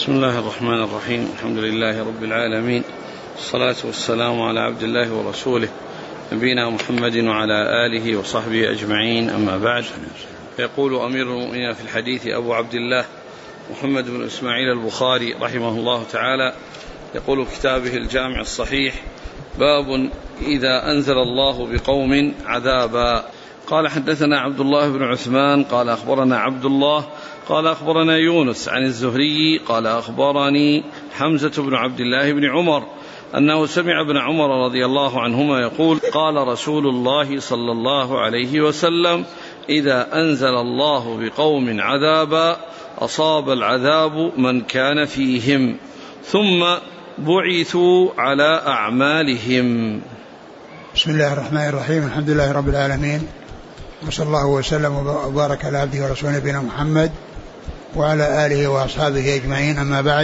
بسم الله الرحمن الرحيم. الحمد لله رب العالمين، الصلاة والسلام على عبد الله ورسوله نبينا محمد وعلى آله وصحبه أجمعين، أما بعد. يقول أمير المؤمنين في الحديث أبو عبد الله محمد بن إسماعيل البخاري رحمه الله تعالى، يقول كتابه الجامع الصحيح: باب إذا أنزل الله بقوم عذابا. قال: حدثنا عبد الله بن عثمان قال أخبرنا عبد الله قال أخبرنا يونس عن الزهري قال أخبرني حمزة بن عبد الله بن عمر أنه سمع ابن عمر رضي الله عنهما يقول: قال رسول الله صلى الله عليه وسلم: إذا أنزل الله بقوم عذابا أصاب العذاب من كان فيهم ثم بعثوا على أعمالهم. بسم الله الرحمن الرحيم. الحمد لله رب العالمين، وصلى الله وسلم وبارك على عبده ورسوله نبينا محمد وعلى آله وأصحابه أجمعين، أما بعد.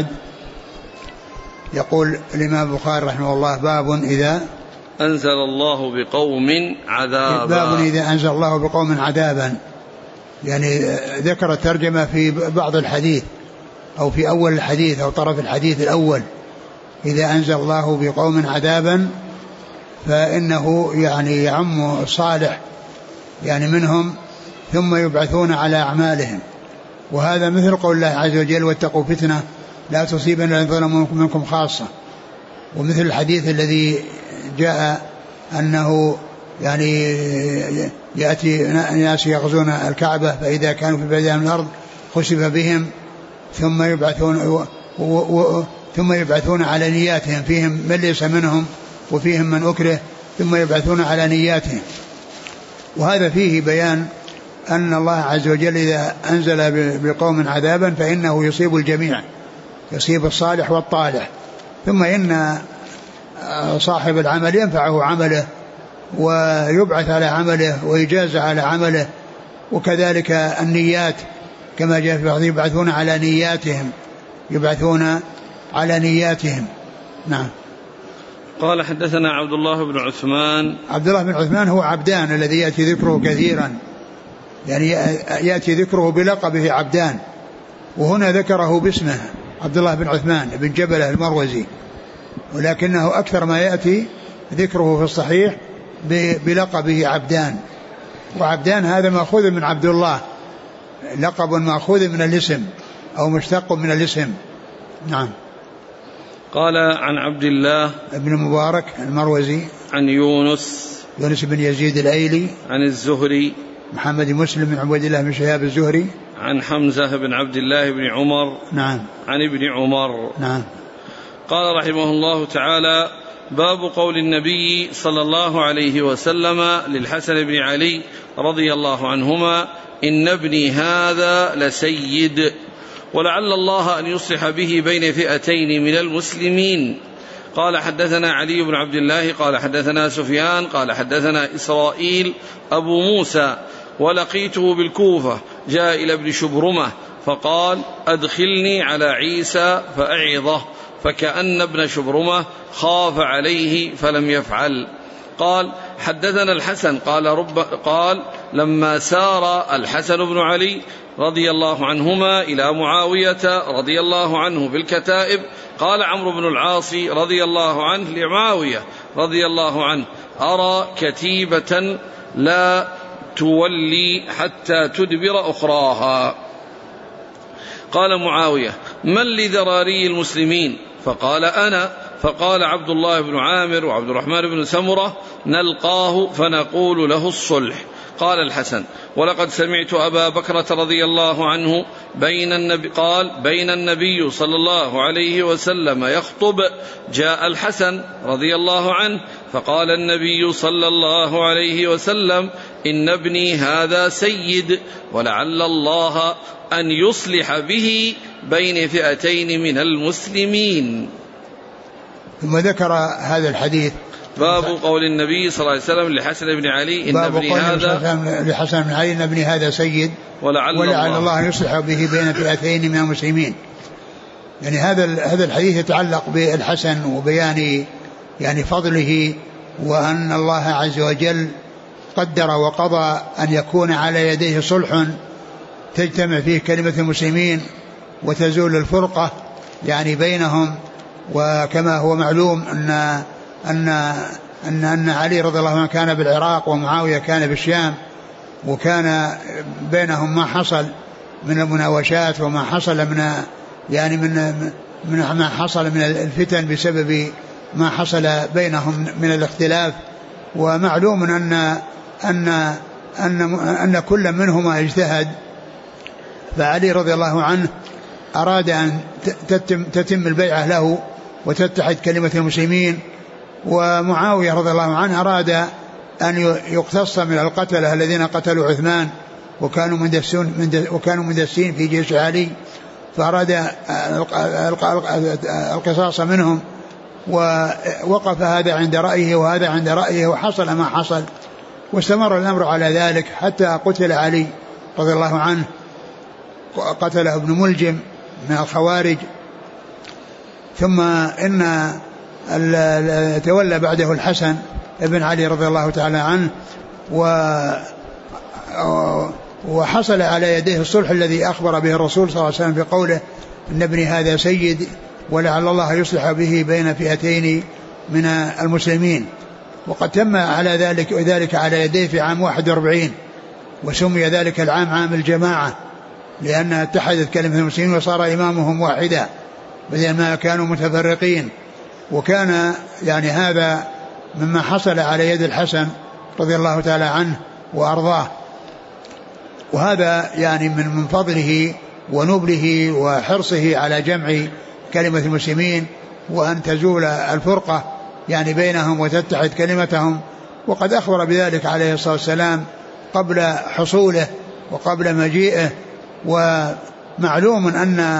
يقول الإمام البخاري رحمه الله: باب إذا أنزل الله بقوم عذابا. باب إذا أنزل الله بقوم عذابا، يعني ذكر الترجمة في بعض الحديث أو في أول الحديث أو طرف الحديث الأول. إذا أنزل الله بقوم عذابا فإنه يعني يعم الصالح يعني منهم ثم يبعثون على أعمالهم، وهذا مثل قول الله عز وجل: واتقوا فتنة لا تصيبن الذين ظلموا منكم خاصة. ومثل الحديث الذي جاء أنه يعني يأتي ناس يغزون الكعبة فإذا كانوا في بعيد من الأرض خسف بهم ثم يبعثون على نياتهم، فيهم من ليس منهم وفيهم من أكره، ثم يبعثون على نياتهم. وهذا فيه بيان أن الله عز وجل إذا أنزل بقوم عذابا فإنه يصيب الجميع، يصيب الصالح والطالح، ثم إن صاحب العمل ينفعه عمله ويبعث على عمله ويجازى على عمله. وكذلك النيات كما جاء في بعض: يبعثون على نياتهم، يبعثون على نياتهم. نعم. قال: حدثنا عبد الله بن عثمان. عبد الله بن عثمان هو عبدان الذي يأتي ذكره كثيرا، يعني يأتي ذكره بلقبه عبدان، وهنا ذكره باسمه عبد الله بن عثمان بن جبلة المروزي، ولكنه أكثر ما يأتي ذكره في الصحيح بلقبه عبدان. وعبدان هذا مأخوذ من عبد الله، لقب مأخوذ من الاسم أو مشتق من الاسم. نعم. قال: عن عبد الله بن مبارك المروزي، عن يونس بن يزيد الأيلي، عن الزهري محمد مسلم بن عبد الله بن شهاب الزهري، عن حمزة بن عبد الله بن عمر. نعم. عن ابن عمر. نعم. قال رحمه الله تعالى: باب قول النبي صلى الله عليه وسلم للحسن بن علي رضي الله عنهما: إن ابني هذا لسيد، ولعل الله أن يصلح به بين فئتين من المسلمين. قال: حدثنا علي بن عبد الله قال حدثنا سفيان قال حدثنا إسرائيل أبو موسى: ولقيته بالكوفة جاء إلى ابن شبرمة فقال: أدخلني على عيسى فأعظه، فكأن ابن شبرمة خاف عليه فلم يفعل. قال: حدثنا الحسن قال لما سار الحسن بن علي رضي الله عنهما إلى معاوية رضي الله عنه بالكتائب، قال عمرو بن العاص رضي الله عنه لمعاوية رضي الله عنه: أرى كتيبة لا تولي حتى تدبر أخراها. قال معاوية: من لذراري المسلمين؟ فقال: أنا. فقال عبد الله بن عامر وعبد الرحمن بن سمرة: نلقاه فنقول له الصلح. قال الحسن: ولقد سمعت أبا بكرة رضي الله عنه بين النبي صلى الله عليه وسلم يخطب، جاء الحسن رضي الله عنه فقال النبي صلى الله عليه وسلم: إن ابني هذا سيد، ولعل الله أن يصلح به بين فئتين من المسلمين. ثم ذكر هذا الحديث: باب قول النبي صلى الله عليه وسلم لحسن بن علي: إن ابني هذا سيد، ولعل الله أن يصلح به بين فئتين من المسلمين. يعني هذا الحديث يتعلق بالحسن وبيان يعني فضله، وأن الله عز وجل قدر وقضى أن يكون على يديه صلح تجتمع فيه كلمة المسلمين وتزول الفرقة يعني بينهم. وكما هو معلوم أن علي رضي الله عنه كان بالعراق ومعاوية كان بالشام، وكان بينهم ما حصل من المناوشات وما حصل من ما حصل من الفتن بسبب ما حصل بينهم من الاختلاف. ومعلوم أن كل منهما اجتهد. فعلي رضي الله عنه أراد أن تتم البيعة له وتتحد كلمة المسلمين، ومعاوية رضي الله عنه أراد أن يقتص من القتلة الذين قتلوا عثمان وكانوا مندسين في جيش علي، فأراد القصاص منهم، ووقف هذا عند رأيه وهذا عند رأيه، وحصل ما حصل، واستمر الأمر على ذلك حتى قتل علي رضي الله عنه. قتله ابن ملجم من الخوارج. ثم إن تولى بعده الحسن ابن علي رضي الله تعالى عنه، وحصل على يديه الصلح الذي أخبر به الرسول صلى الله عليه وسلم بقوله إن ابني هذا سيد ولعل الله يصلح به بين فئتين من المسلمين. وقد تم على ذلك على يديه في عام 41، وسمي ذلك العام عام الجماعة، لأنها اتحدت كلمة المسلمين وصار إمامهم واحدا بدل ما كانوا متفرقين. وكان يعني هذا مما حصل على يد الحسن رضي الله تعالى عنه وأرضاه، وهذا يعني من فضله ونبله وحرصه على جمع كلمة المسلمين وأن تزول الفرقة يعني بينهم وتتحد كلمتهم. وقد أخبر بذلك عليه الصلاة والسلام قبل حصوله وقبل مجيئه. ومعلوم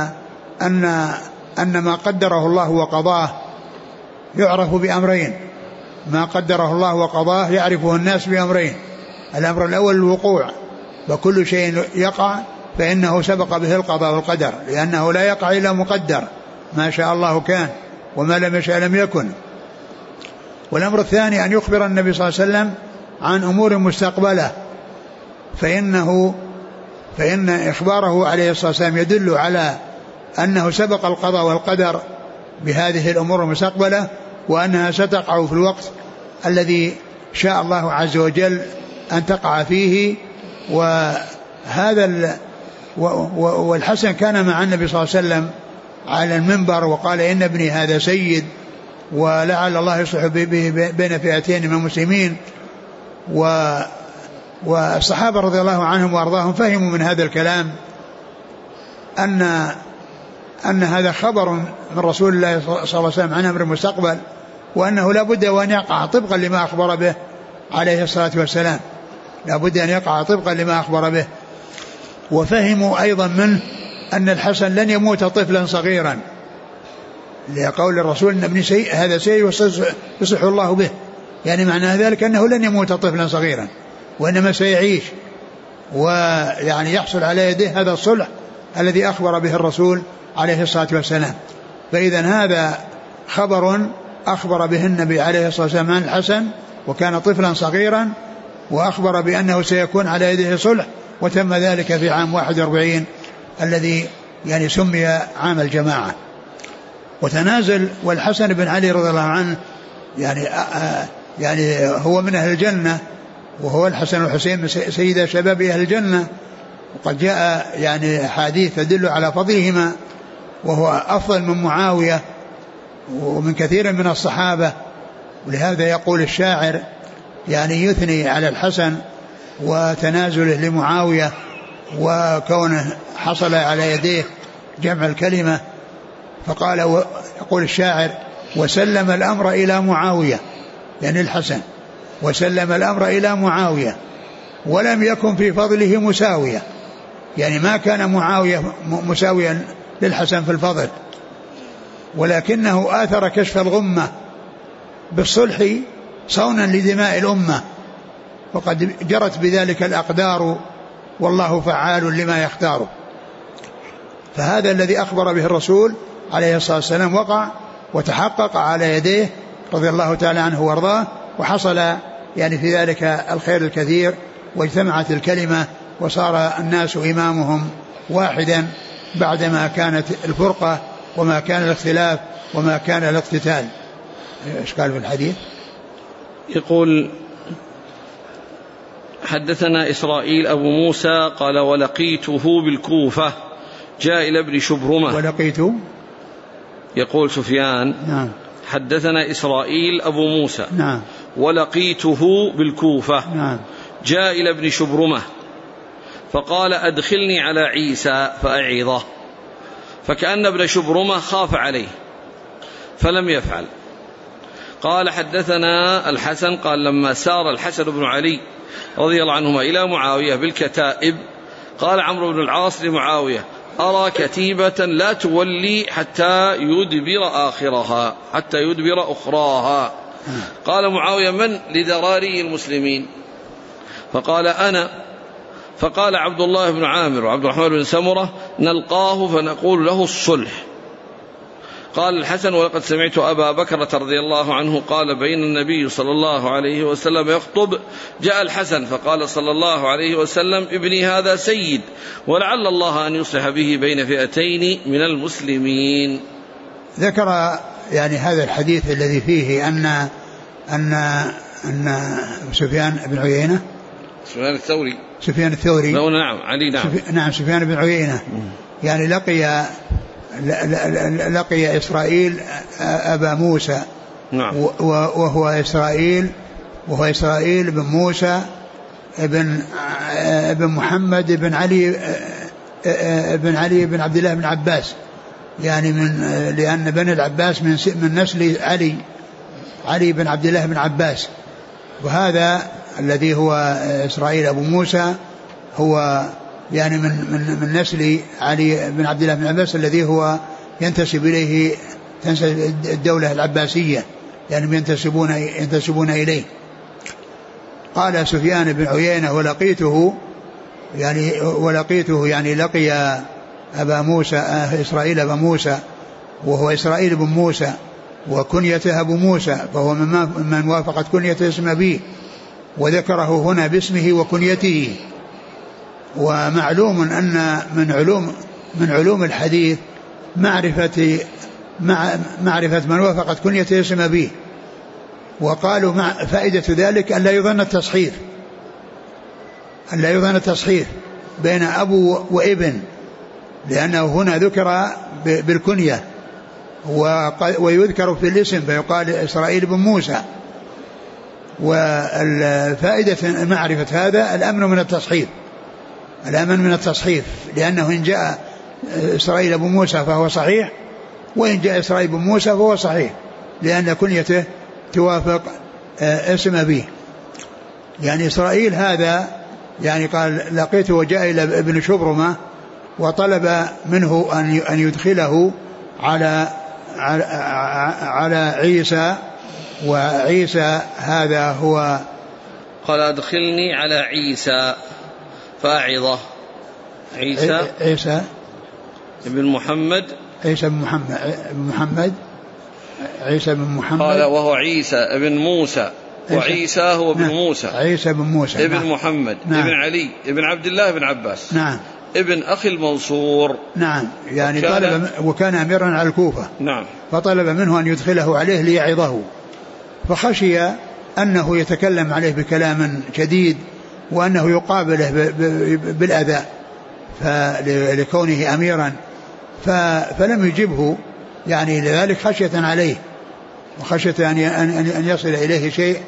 أن ما قدره الله وقضاه يعرف بأمرين. ما قدره الله وقضاه يعرفه الناس بأمرين: الأمر الأول الوقوع، وكل شيء يقع فإنه سبق به القضاء والقدر، لأنه لا يقع إلا مقدر، ما شاء الله كان وما لم يشاء لم يكن. والأمر الثاني أن يخبر النبي صلى الله عليه وسلم عن أمور مستقبلة، فإن إخباره عليه الصلاة والسلام يدل على أنه سبق القضاء والقدر بهذه الأمور المستقبلة، وأنها ستقع في الوقت الذي شاء الله عز وجل أن تقع فيه. والحسن كان مع النبي صلى الله عليه وسلم على المنبر وقال إن ابني هذا سيد ولعل الله يصلح بين فئتين من المسلمين. والصحابة رضي الله عنهم وأرضاهم فهموا من هذا الكلام أن هذا خبر من رسول الله صلى الله عليه وسلم عن أمر المستقبل، وأنه لا بد وأن يقع طبقا لما أخبر به عليه الصلاة والسلام، لا بد أن يقع طبقا لما أخبر به. وفهموا أيضا منه أن الحسن لن يموت طفلا صغيرا، لقول الرسول إن ابني هذا سيء يصلح الله به، يعني معنى ذلك أنه لن يموت طفلا صغيرا وإنما سيعيش، ويعني يحصل على يده هذا الصلح الذي أخبر به الرسول عليه الصلاة والسلام. فإذا هذا خبر أخبر به النبي عليه الصلاة والسلام عن الحسن، وكان طفلا صغيرا، وأخبر بأنه سيكون على يده صلح، وتم ذلك في عام 41 الذي يعني سمي عام الجماعة. وتنازل والحسن بن علي رضي الله عنه يعني هو من أهل الجنة، وهو الحسن والحسين سيد شباب أهل الجنة، وقد جاء يعني حديث تدل على فضلهما، وهو أفضل من معاوية ومن كثير من الصحابة. ولهذا يقول الشاعر يعني يثني على الحسن وتنازله لمعاوية وكونه حصل على يديه جمع الكلمة، فقال يقول الشاعر وسلم الأمر إلى معاوية، يعني الحسن وسلم الأمر إلى معاوية ولم يكن في فضله مساوية، يعني ما كان معاوية مساويا للحسن في الفضل، ولكنه آثر كشف الغمة بالصلح صونا لدماء الأمة، وقد جرت بذلك الأقدار والله فعال لما يختار. فهذا الذي أخبر به الرسول عليه الصلاة والسلام وقع وتحقق على يديه رضي الله تعالى عنه وارضاه، وحصل يعني في ذلك الخير الكثير، واجتمعت الكلمة وصار الناس إمامهم واحدا بعدما كانت الفرقة وما كان الاختلاف وما كان الاقتتال. إشكال في الحديث. يقول حدثنا إسرائيل أبو موسى قال ولقيته بالكوفة جاء إلى ابن شبرمة. ولقيته يقول سفيان نعم حدثنا إسرائيل أبو موسى نعم ولقيته بالكوفة نعم جاء إلى ابن شبرمة فقال أدخلني على عيسى فأعظه، فكأن ابن شبرمة خاف عليه فلم يفعل. قال حدثنا الحسن قال لما سار الحسن بن علي رضي الله عنهما إلى معاوية بالكتائب قال عمرو بن العاص لمعاوية أرى كتيبة لا تولي حتى يدبر أخراها. قال معاوية من لذراري المسلمين؟ فقال أنا. فقال عبد الله بن عامر وعبد الرحمن بن سمرة نلقاه فنقول له الصلح. قال الحسن ولقد سمعت أبا بكرة رضي الله عنه قال بين النبي صلى الله عليه وسلم يخطب جاء الحسن فقال صلى الله عليه وسلم ابني هذا سيد ولعل الله أن يصلح به بين فئتين من المسلمين. ذكر يعني هذا الحديث الذي فيه أن سفيان بن عيينة سفيان الثوري نعم علي نعم سفيان بن عيينة يعني لقي إسرائيل أبا موسى نعم وهو إسرائيل بن موسى ابن محمد بن علي بن عبد الله بن عباس، يعني لأن بني العباس من نسل علي بن عبد الله بن عباس، وهذا الذي هو إسرائيل أبو موسى هو يعني من نسل علي بن عبد الله بن عباس الذي هو ينتسب إليه الدولة العباسية، يعني ينتسبون إليه. قال سفيان بن عيينة ولقيته يعني لقي أبا موسى إسرائيل أبا موسى وهو إسرائيل بن موسى وكنيته أبو موسى، فهو من وافقت كنيته اسم أبيه، وذكره هنا باسمه وكنيته. ومعلوم أن من علوم الحديث معرفة من وافقت كنيته اسم أبيه. وقالوا فائدة ذلك أن لا يظن التصحيف بين أبو وابن، لأنه هنا ذكر بالكنية ويذكر في الاسم فيقال إسرائيل بن موسى. والفائدة معرفة هذا الأمن من التصحيف، لأنه إن جاء إسرائيل بن موسى فهو صحيح، وإن جاء إسرائيل بن موسى فهو صحيح، لأن كنيته توافق اسم أبيه. يعني إسرائيل هذا يعني قال لقيته وجاء إلى ابن شبرمة وطلب منه أن يدخله على عيسى، وعيسى هذا هو قال أدخلني على عيسى فأعظه. عيسى بن محمد عيسى بن محمد قال وهو عيسى بن موسى، وعيسى هو ابن موسى، عيسى بن موسى ابن محمد ابن علي ابن عبد الله بن عباس ابن أخي المنصور. يعني طلب وكان أميرا على الكوفة. فطلب منه أن يدخله عليه ليعظه، فخشي أنه يتكلم عليه بكلام شديد وأنه يقابله بالأذى لكونه أميرا، فلم يجبه، يعني لذلك خشية عليه وخشية أن يصل إليه شيء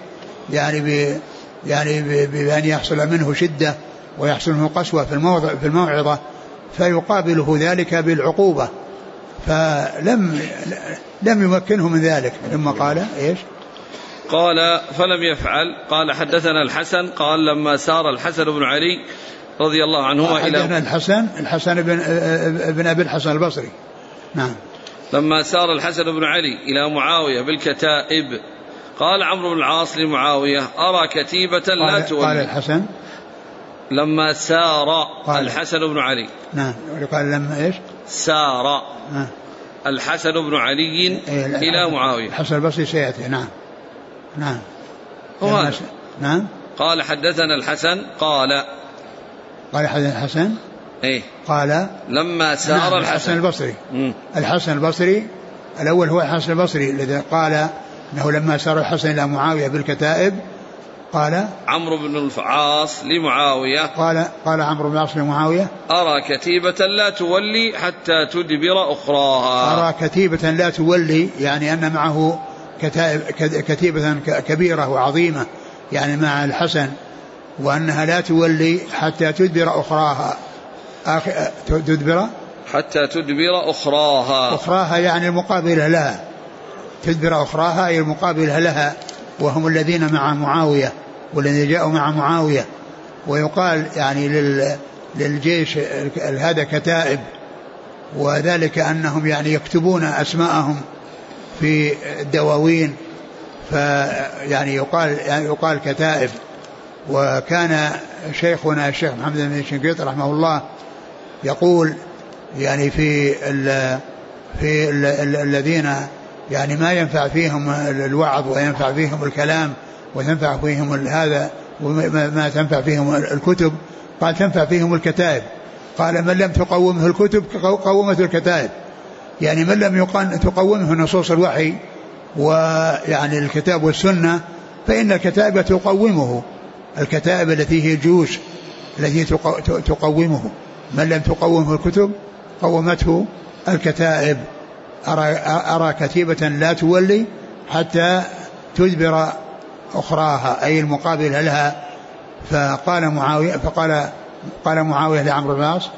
يعني بأن يحصل منه شدة ويحصل منه قسوة في الموعظة فيقابله ذلك بالعقوبة، فلم يمكنه من ذلك. ثم قال إيش؟ قال فلم يفعل. قال حدثنا الحسن قال لما سار الحسن بن علي رضي الله عنهما إلى الحسن بن أبي الحسن البصري. لما سار الحسن بن علي إلى معاوية بالكتائب قال عمرو بن العاص لمعاوية أرى كتيبة لا تولي. قال الحسن لما سار الحسن بن علي قال لما إيش سار الحسن بن علي إلى معاوية. الحسن البصري سيأتي. قال حدثنا الحسن قال حدثنا الحسن إيه؟ قال لما سار الحسن البصري. الحسن البصري الأول هو الحسن البصري الذي قال أنه لما سار الحسن إلى معاوية بالكتائب قال عمرو بن العاص لمعاوية قال عمرو بن العاص لمعاوية أرى كتيبة لا تولي حتى تدبر أخراها. أرى كتيبة لا تولي يعني أن معه كتيبة كبيرة وعظيمة يعني مع الحسن، وأنها لا تولي حتى تدبر أخراها. حتى تدبر أخراها يعني المقابلة لها. تدبر أخراها أي المقابلة لها، وهم الذين مع معاوية والذين جاءوا مع معاوية. ويقال يعني للجيش هذا كتائب، وذلك أنهم يعني يكتبون أسماءهم في الدواوين، فيعني يقال كتائب. وكان شيخنا الشيخ محمد بن شنقيط رحمه الله يقول يعني في الذين يعني ما ينفع فيهم الوعظ وينفع فيهم الكلام وينفع فيهم هذا وما تنفع فيهم الكتب، قال تنفع فيهم الكتائب. قال من لم تقومه الكتب قومته الكتائب، يعني من لم تقومه نصوص الوحي ويعني الكتاب والسنة فإن الكتائب تقومه. الكتائب التي هي الجيوش التي تقومه، من لم تقومه الكتب قومته الكتائب. أرى كتيبة لا تولي حتى تدبر أخراها أي المقابلة لها. قال معاوية لعمرو بن العاص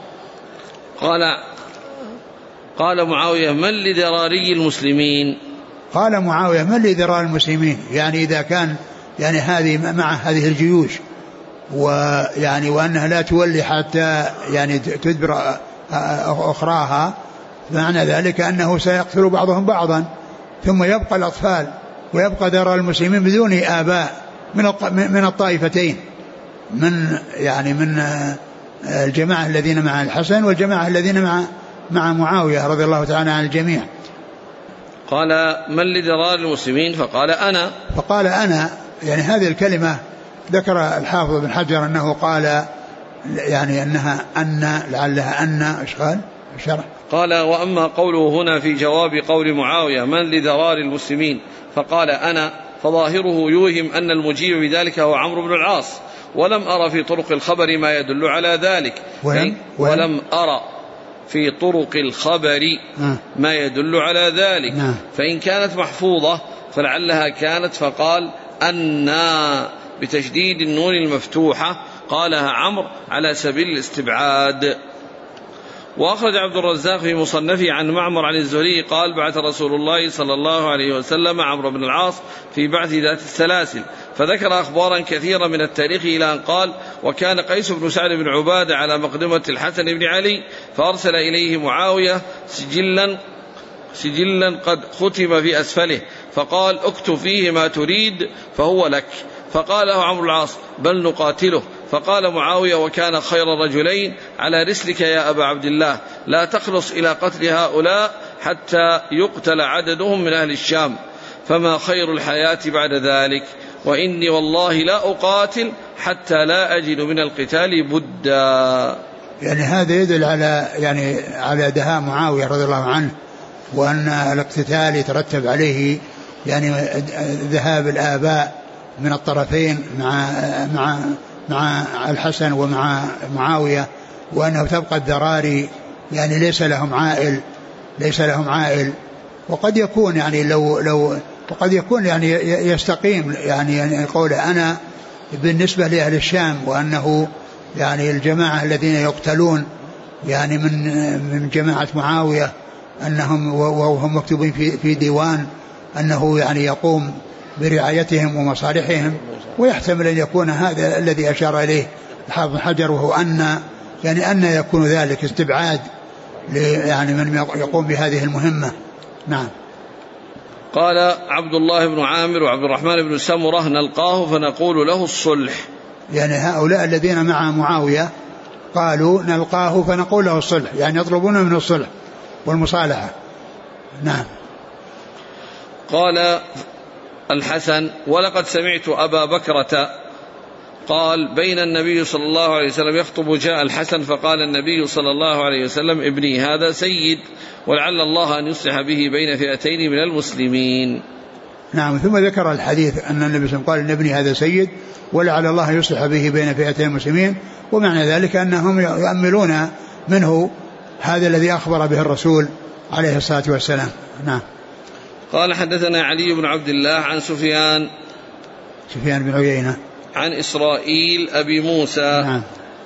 قال معاوية من لذراري المسلمين؟ قال معاوية من لذراري المسلمين، يعني إذا كان يعني هذه مع هذه الجيوش ويعني وأنها لا تولي حتى يعني تدبر أخراها، معنى ذلك أنه سيقتل بعضهم بعضا ثم يبقى الأطفال ويبقى ذراري المسلمين بدون آباء من الطائفتين، من الجماعة الذين مع الحسن والجماعة الذين مع معاوية رضي الله تعالى عن الجميع. قال من لذراري المسلمين؟ فقال أنا. يعني هذه الكلمة ذكر الحافظ بن حجر أنه قال يعني أنها لعلها إيش قال الشرح؟ قال وأما قوله هنا في جواب قول معاوية من لذراري المسلمين فقال أنا، فظاهره يوهم أن المجيب بذلك هو عمرو بن العاص، ولم أرى في طرق الخبر ما يدل على ذلك. ولم أرى في طرق الخبر ما يدل على ذلك. فإن كانت محفوظة فلعلها كانت فقال أنا بتشديد النون المفتوحة، قالها عمرو على سبيل الاستبعاد. وأخرج عبد الرزاق في مصنفه عن معمر عن الزهري قال بعث رسول الله صلى الله عليه وسلم عمرو بن العاص في بعث ذات السلاسل، فذكر أخبارا كثيرا من التاريخ إلى أن قال وكان قيس بن سعد بن عبادة على مقدمة الحسن بن علي، فأرسل إليه معاوية سجلا قد ختم في أسفله، فقال اكتب فيه ما تريد فهو لك. فقال له عمرو العاص بل نقاتله. فقال معاوية وكان خير الرجلين على رسلك يا أبا عبد الله، لا تخلص إلى قتل هؤلاء حتى يقتل عددهم من أهل الشام، فما خير الحياة بعد ذلك، وإني والله لا أقاتل حتى لا أجد من القتال بدا. يعني هذا يدل على دهاء معاوية رضي الله عنه، وأن الاقتتال يترتب عليه يعني ذهاب الآباء من الطرفين مع الحسن ومع معاوية، وأنه تبقى الذراري يعني ليس لهم عائل. وقد يكون يعني وقد يكون يعني يستقيم يعني قوله أنا بالنسبة لأهل الشام، وأنه يعني الجماعة الذين يقتلون يعني من جماعة معاوية أنهم وهم مكتوبين في ديوان أنه يعني يقوم برعايتهم ومصالحهم. ويحتمل أن يكون هذا الذي أشار إليه الحافظ حجر، وهو أن يكون ذلك استبعاد يعني من يقوم بهذه المهمة. نعم. قال عبد الله بن عامر وعبد الرحمن بن سمرة نلقاه فنقول له الصلح، يعني هؤلاء الذين مع معاوية قالوا نلقاه فنقول له الصلح، يعني يطلبون من الصلح والمصالحة. نعم. قال الحسن ولقد سمعت أبا بكرة قال بين النبي صلى الله عليه وسلم يخطب جاء الحسن فقال النبي صلى الله عليه وسلم ابني هذا سيد ولعل الله أن يصلح به بين فئتين من المسلمين. نعم. ثم ذكر الحديث أن النبي صلى الله عليه وسلم قال ابني هذا سيد ولعل الله يصلح به بين فئتين المسلمين، ومعنى ذلك أنهم يؤملون منه هذا الذي أخبر به الرسول عليه الصلاة والسلام. نعم. قال حدثنا علي بن عبد الله عن سفيان بن عيينة عن إسرائيل أبي موسى. نعم.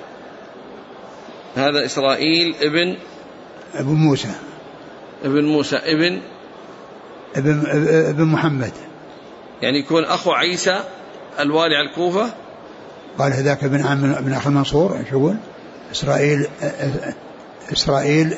هذا إسرائيل ابن موسى ابن محمد، يعني يكون أخو عيسى الوالي على الكوفة. قال هذاك ابن أخي المنصور. شو يقول؟ إسرائيل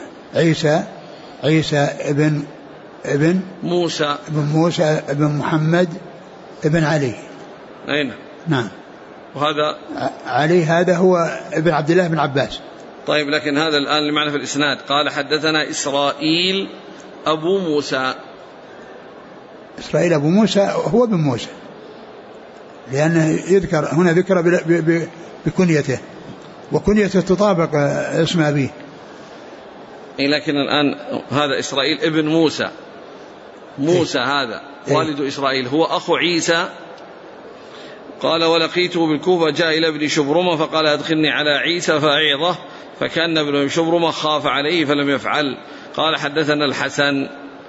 عيسى ابن موسى ابن محمد ابن علي. أين؟ نعم. وهذا علي هذا هو ابن عبد الله بن عباس. طيب، لكن هذا الآن اللي معنا في الإسناد قال حدثنا إسرائيل أبو موسى. إسرائيل أبو موسى هو ابن موسى، لأنه يذكر هنا ذكر بكنيته، وكنيته تطابق اسم أبيه. لكن الآن هذا إسرائيل ابن موسى هذا والد إسرائيل هو أخو عيسى. قال ولقيته بالكوفة جاء إلى ابن شبرمة فقال أدخلني على عيسى فأعظه، فكان ابن شبرمة خاف عليه فلم يفعل. قال حدثنا الحسن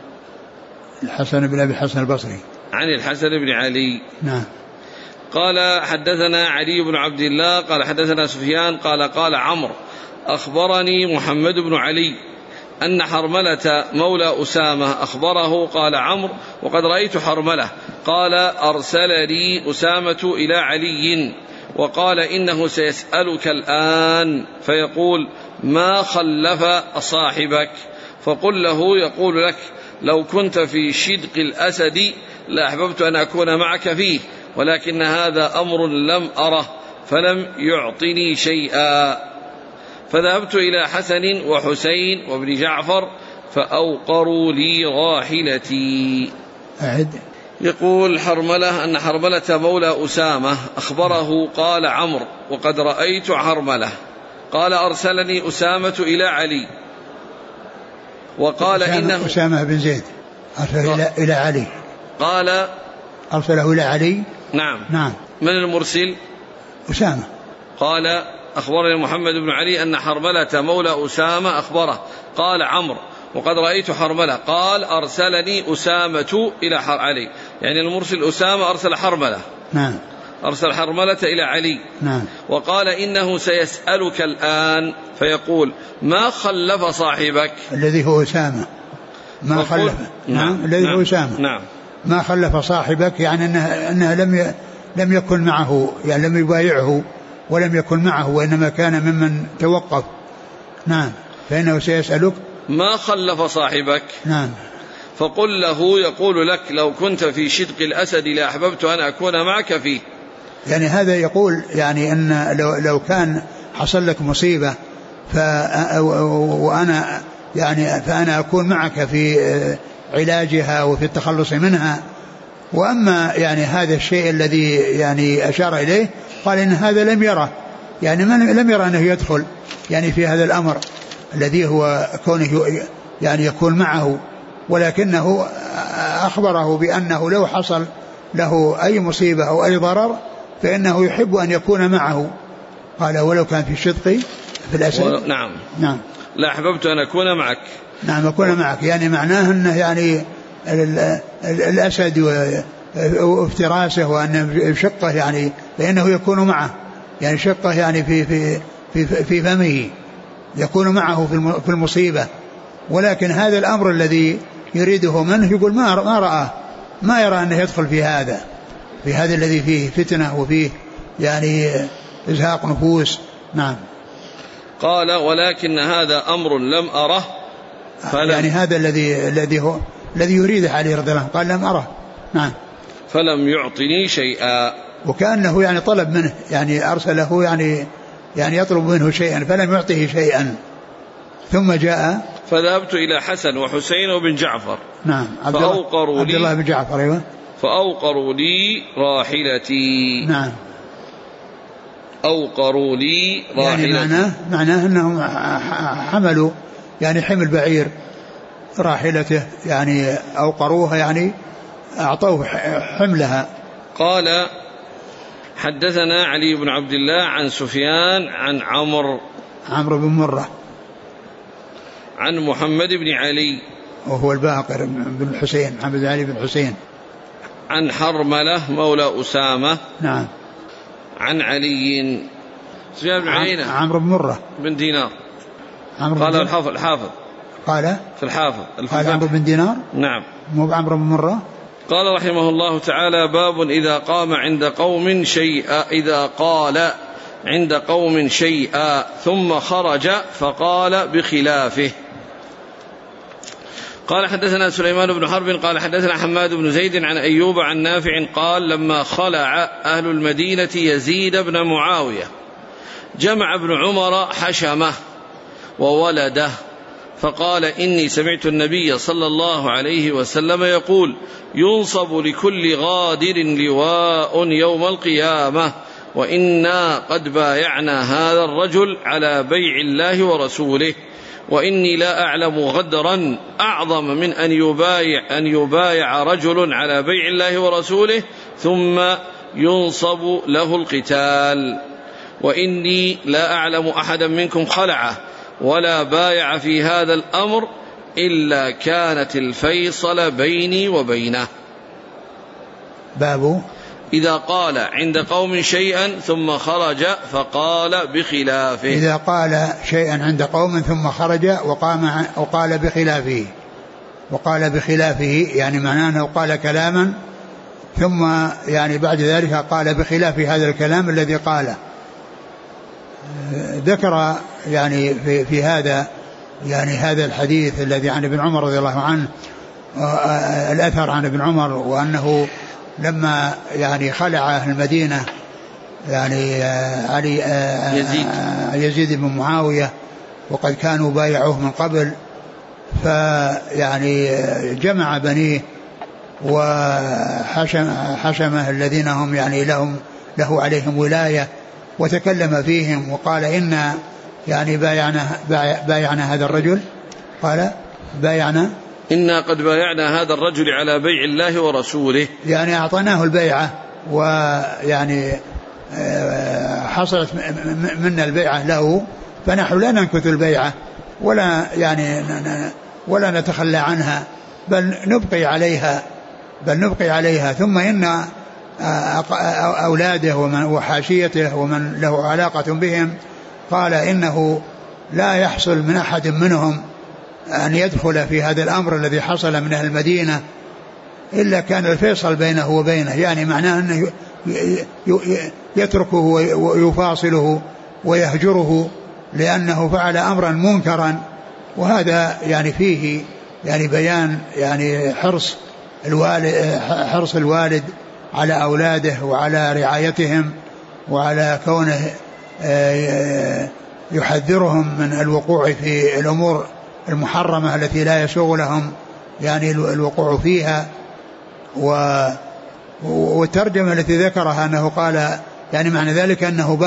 بن أبي الحسن البصري عن الحسن بن علي. نعم. قال حدثنا علي بن عبد الله قال حدثنا سفيان قال عمرو أخبرني محمد بن علي أن حرملة مولى أسامة أخبره. قال عمرو وقد رأيت حرملة. قال أرسلني أسامة إلى علي وقال إنه سيسألك الآن فيقول ما خلف صاحبك، فقل له يقول لك لو كنت في شدق الأسد لأحببت أن أكون معك فيه، ولكن هذا أمر لم أره فلم يعطني شيئا. فذهبت إلى حسن وحسين وابن جعفر فأوقروا لي راحلتي. يقول حرملة أن حرملة مولى أسامة أخبره. قال عمرو وقد رأيت حرملة. قال أرسلني أسامة إلى علي وقال إنه أسامة بن زيد أرسله إلى علي. قال أرسله إلى علي. نعم. من المرسل؟ أسامة. قال أخبرني محمد بن علي أن حرملة مولى أسامة أخبره. قال عمرو وقد رأيت حرملة. قال أرسلني أسامة إلى علي، يعني المرسل أسامة أرسل حرملة. نعم. أرسل حرملة إلى علي. نعم. وقال إنه سيسألك الآن فيقول ما خلف صاحبك الذي هو أسامة ما خلف. نعم. الذي هو أسامة. نعم. ما خلف صاحبك يعني أنها لم يكن معه، يعني لم يبايعه ولم يكن معه، وإنما كان ممن توقف. نعم. فإنه سيسألك ما خلف صاحبك. نعم. فقل له يقول لك لو كنت في شدق الأسد لأحببت أن أكون معك فيه. يعني هذا يقول يعني أن لو كان حصل لك مصيبة وأنا يعني فأنا أكون معك في علاجها وفي التخلص منها. وأما يعني هذا الشيء الذي يعني أشار إليه قال إن هذا لم يره، يعني لم يرى أنه يدخل يعني في هذا الأمر الذي هو كونه يعني يكون معه، ولكنه أخبره بأنه لو حصل له أي مصيبة أو أي ضرر فإنه يحب أن يكون معه. قال ولو كان في شدقي في الأسد. نعم. نعم. لا أحببت أن أكون معك. نعم أكون معك، يعني معناه أنه يعني الأسد وافتراسه وأن شقه يعني فإنه يكون معه، يعني شقه يعني في فمه يكون معه في المصيبة. ولكن هذا الأمر الذي يريده منه يقول ما رأى، ما يرى أنه يدخل في هذا الذي فيه فتنة وفيه يعني إزهاق نفوس. نعم. قال ولكن هذا أمر لم أره يعني هذا الذي يريده عليه رضي الله عنه قال لم أره. نعم. فلم يعطني شيئا، وكأنه يعني طلب منه، يعني أرسله يعني يطلب منه شيئا فلم يعطيه شيئا. ثم جاء فذهبت إلى حسن وحسين وبن جعفر. نعم. عبد الله بن جعفر. أيوة. فأوقروا لي راحلتي. نعم. أوقروا لي راحلة. يعني معناه أنهم حملوا يعني حمل بعير راحلته، يعني أوقروها يعني أعطوه حملها. قال حدثنا علي بن عبد الله عن سفيان عن عمرو بن مرة عن محمد بن علي وهو الباقر بن الحسين، محمد بن علي بن الحسين، عن حرملة مولى أسامة نعم عن علي. سفيان بن عيينة عمرو بن مرة بن دينار قال الحافظ قال في الحافظ قال عمرو بن دينار نعم مو عمرو بن مرة. قال رحمه الله تعالى باب إذا قام عند قوم شيئا قال عند قوم شيئا ثم خرج فقال بخلافه. قال حدثنا سليمان بن حرب قال حدثنا حماد بن زيد عن أيوب عن نافع قال لما خلع أهل المدينة يزيد بن معاوية جمع ابن عمر حشمه وولده فقال إني سمعت النبي صلى الله عليه وسلم يقول ينصب لكل غادر لواء يوم القيامة وإنا قد بايعنا هذا الرجل على بيع الله ورسوله وإني لا أعلم غدرا أعظم من أن يبايع رجل على بيع الله ورسوله ثم ينصب له القتال وإني لا أعلم أحدا منكم خلعه ولا بايع في هذا الأمر إلا كانت الفيصل بيني وبينه. باب إذا قال عند قوم شيئا ثم خرج فقال بخلافه. إذا قال شيئا عند قوم ثم خرج وقال بخلافه يعني معناه أنه قال كلاما ثم يعني بعد ذلك قال بخلاف هذا الكلام الذي قاله. ذكر يعني في هذا يعني هذا الحديث الذي عن ابن عمر رضي الله عنه، الأثر عن ابن عمر، وأنه لما يعني خلع أهل المدينة يعني علي يزيد بن معاوية وقد كانوا بايعوه من قبل، فيعني جمع بنيه وحشمه الذين هم يعني له عليهم ولاية وتكلم فيهم وقال إن يعني بايعنا هذا الرجل، قال بايعنا إنا قد بايعنا هذا الرجل على بيع الله ورسوله، يعني أعطيناه البيعة ويعني حصلت منا البيعة له، فنحن لا ننكث البيعة ولا نتخلى عنها بل نبقي عليها ثم إن أولاده وحاشيته ومن له علاقة بهم قال إنه لا يحصل من أحد منهم أن يدخل في هذا الأمر الذي حصل من أهل المدينة إلا كان الفيصل بينه وبينه، يعني معناه أنه يتركه ويفاصله ويهجره لأنه فعل أمرا منكرا. وهذا يعني فيه يعني بيان يعني حرص الوالد على أولاده وعلى رعايتهم وعلى كونه يحذرهم من الوقوع في الأمور المحرمة التي لا يسوغ لهم يعني الوقوع فيها. والترجمة التي ذكرها أنه قال يعني معنى ذلك أنه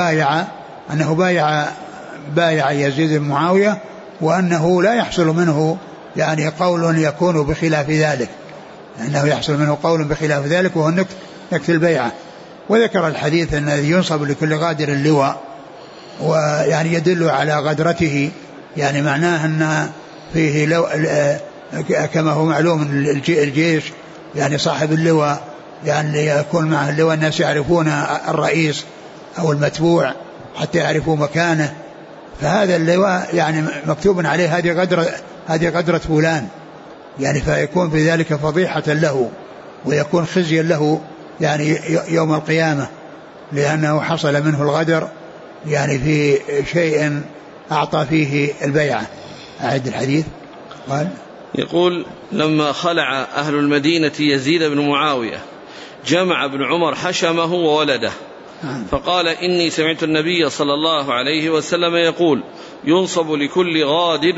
بايع يزيد بن معاوية وأنه لا يحصل منه يعني قول يكون بخلاف ذلك، أنه يحصل منه قول بخلاف ذلك وهو نكت البيعة. وذكر الحديث الذي ينصب لكل غادر اللواء ويعني يدل على غدرته، يعني معناه أن فيه كما هو معلوم الجيش يعني صاحب اللواء يعني يكون معه اللواء الناس يعرفون الرئيس أو المتبوع حتى يعرفوا مكانه، فهذا اللواء يعني مكتوب عليه هذه غدرة فلان، يعني فيكون في ذلك فضيحة له ويكون خزيا له يعني يوم القيامة لأنه حصل منه الغدر يعني في شيء أعطى فيه البيعة. أعد الحديث. قال يقول لما خلع أهل المدينة يزيد بن معاوية جمع ابن عمر حشمه وولده فقال إني سمعت النبي صلى الله عليه وسلم يقول ينصب لكل غادر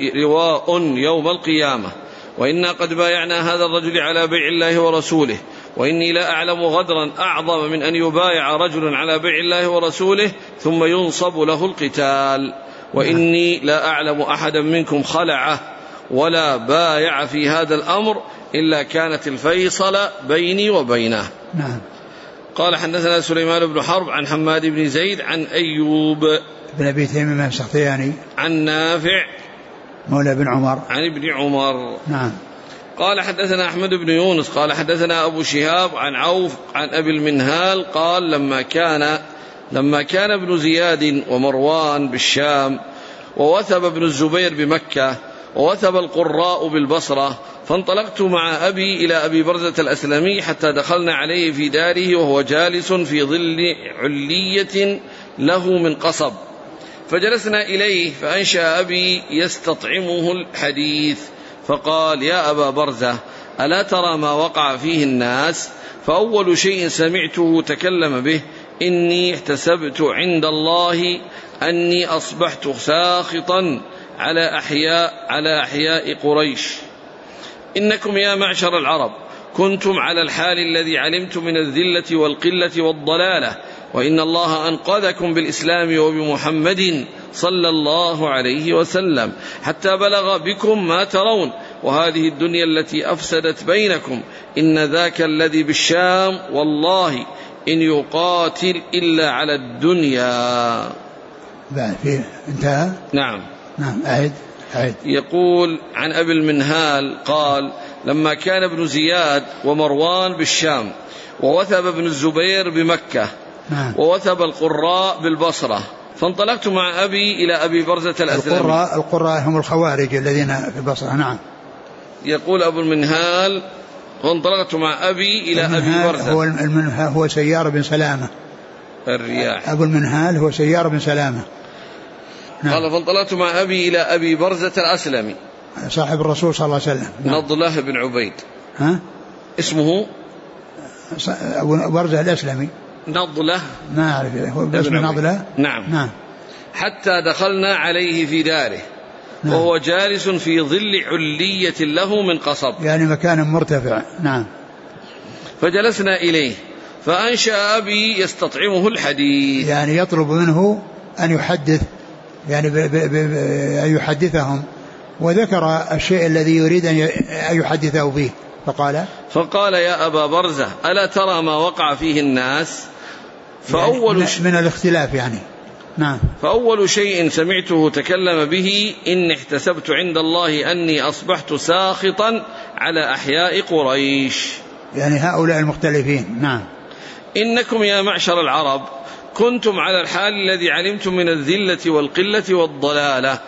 لواء يوم القيامة وإنا قد بايعنا هذا الرجل على بيع الله ورسوله وإني لا أعلم غدرا أعظم من أن يبايع رجل على بيع الله ورسوله ثم ينصب له القتال، وإني لا أعلم أحدا منكم خلعه ولا بايع في هذا الأمر إلا كانت الفيصل بيني وبينه. نعم. قال حدثنا سليمان بن حرب عن حماد بن زيد عن أيوب بن أبي تميم السختياني عن نافع مولى بن عمر عن ابن عمر. نعم. قال حدثنا أحمد بن يونس قال حدثنا أبو شهاب عن عوف عن أبي المنهال قال لما كان ابن زياد ومروان بالشام ووثب ابن الزبير بمكة ووثب القراء بالبصرة فانطلقت مع أبي إلى أبي برزة الأسلمي حتى دخلنا عليه في داره وهو جالس في ظل علية له من قصب، فجلسنا إليه فأنشأ أبي يستطعمه الحديث فقال: يا أبا برزة ألا ترى ما وقع فيه الناس؟ فأول شيء سمعته تكلم به إني احتسبت عند الله أني أصبحت ساخطا على أحياء قريش. إنكم يا معشر العرب كنتم على الحال الذي علمتم من الذلة والقلة والضلالة، وإن الله أنقذكم بالإسلام وبمحمد صلى الله عليه وسلم حتى بلغ بكم ما ترون، وهذه الدنيا التي أفسدت بينكم إن ذاك الذي بالشام والله إن يقاتل إلا على الدنيا. انتهى. نعم. أعد. يقول عن أبي المنهال قال: لما كان ابن زياد ومروان بالشام ووثب ابن الزبير بمكة ووثب القراء بالبصرة فانطلقت مع أبي إلى أبي برزة الأسلمي. القراء هم الخوارج الذين في البصرة. نعم. يقول أبو المنهال: وانطلقت مع أبي إلى أبي برزة. هو سيار بن سلامة الرياح. أبو المنهال هو سيار بن سلامة. نعم. قال: فانطلقت مع أبي إلى أبي برزة الأسلمي صاحب الرسول صلى الله عليه وسلم. نضلة بن عبيد. اسمه أبو برزة الأسلمي. نضلة ما أعرف هو اسمه نضلة. نعم. حتى دخلنا عليه في داره. نعم. وهو جالس في ظل علية له من قصب، يعني مكان مرتفع. نعم. فجلسنا إليه فأنشأ أبي يستطعمه الحديث، يعني يطلب منه أن يحدث، يعني أن يحدثهم، وذكر الشيء الذي يريد أن يحدثه به فقال: يا أبا برزة ألا ترى ما وقع فيه الناس؟ من الاختلاف يعني. نعم. فأول شيء سمعته تكلم به إني احتسبت عند الله أني أصبحت ساخطا على أحياء قريش، يعني هؤلاء المختلفين. نعم. إنكم يا معشر العرب كنتم على الحال الذي علمتم من الذلة والقلة والضلالة،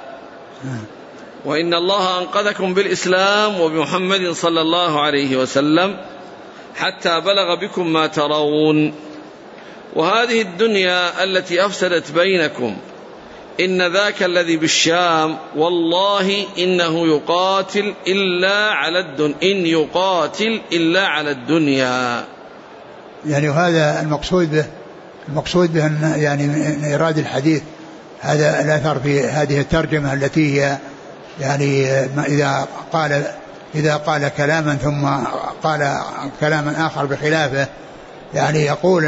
وإن الله أنقذكم بالإسلام وبمحمد صلى الله عليه وسلم حتى بلغ بكم ما ترون، وهذه الدنيا التي أفسدت بينكم إن ذاك الذي بالشام والله إنه يقاتل إلا على الدنيا. يعني هذا المقصود به أن يعني إيراد الحديث هذا الأثر في هذه الترجمة التي هي يعني إذا قال كلاما ثم قال كلاما آخر بخلافه، يعني يقول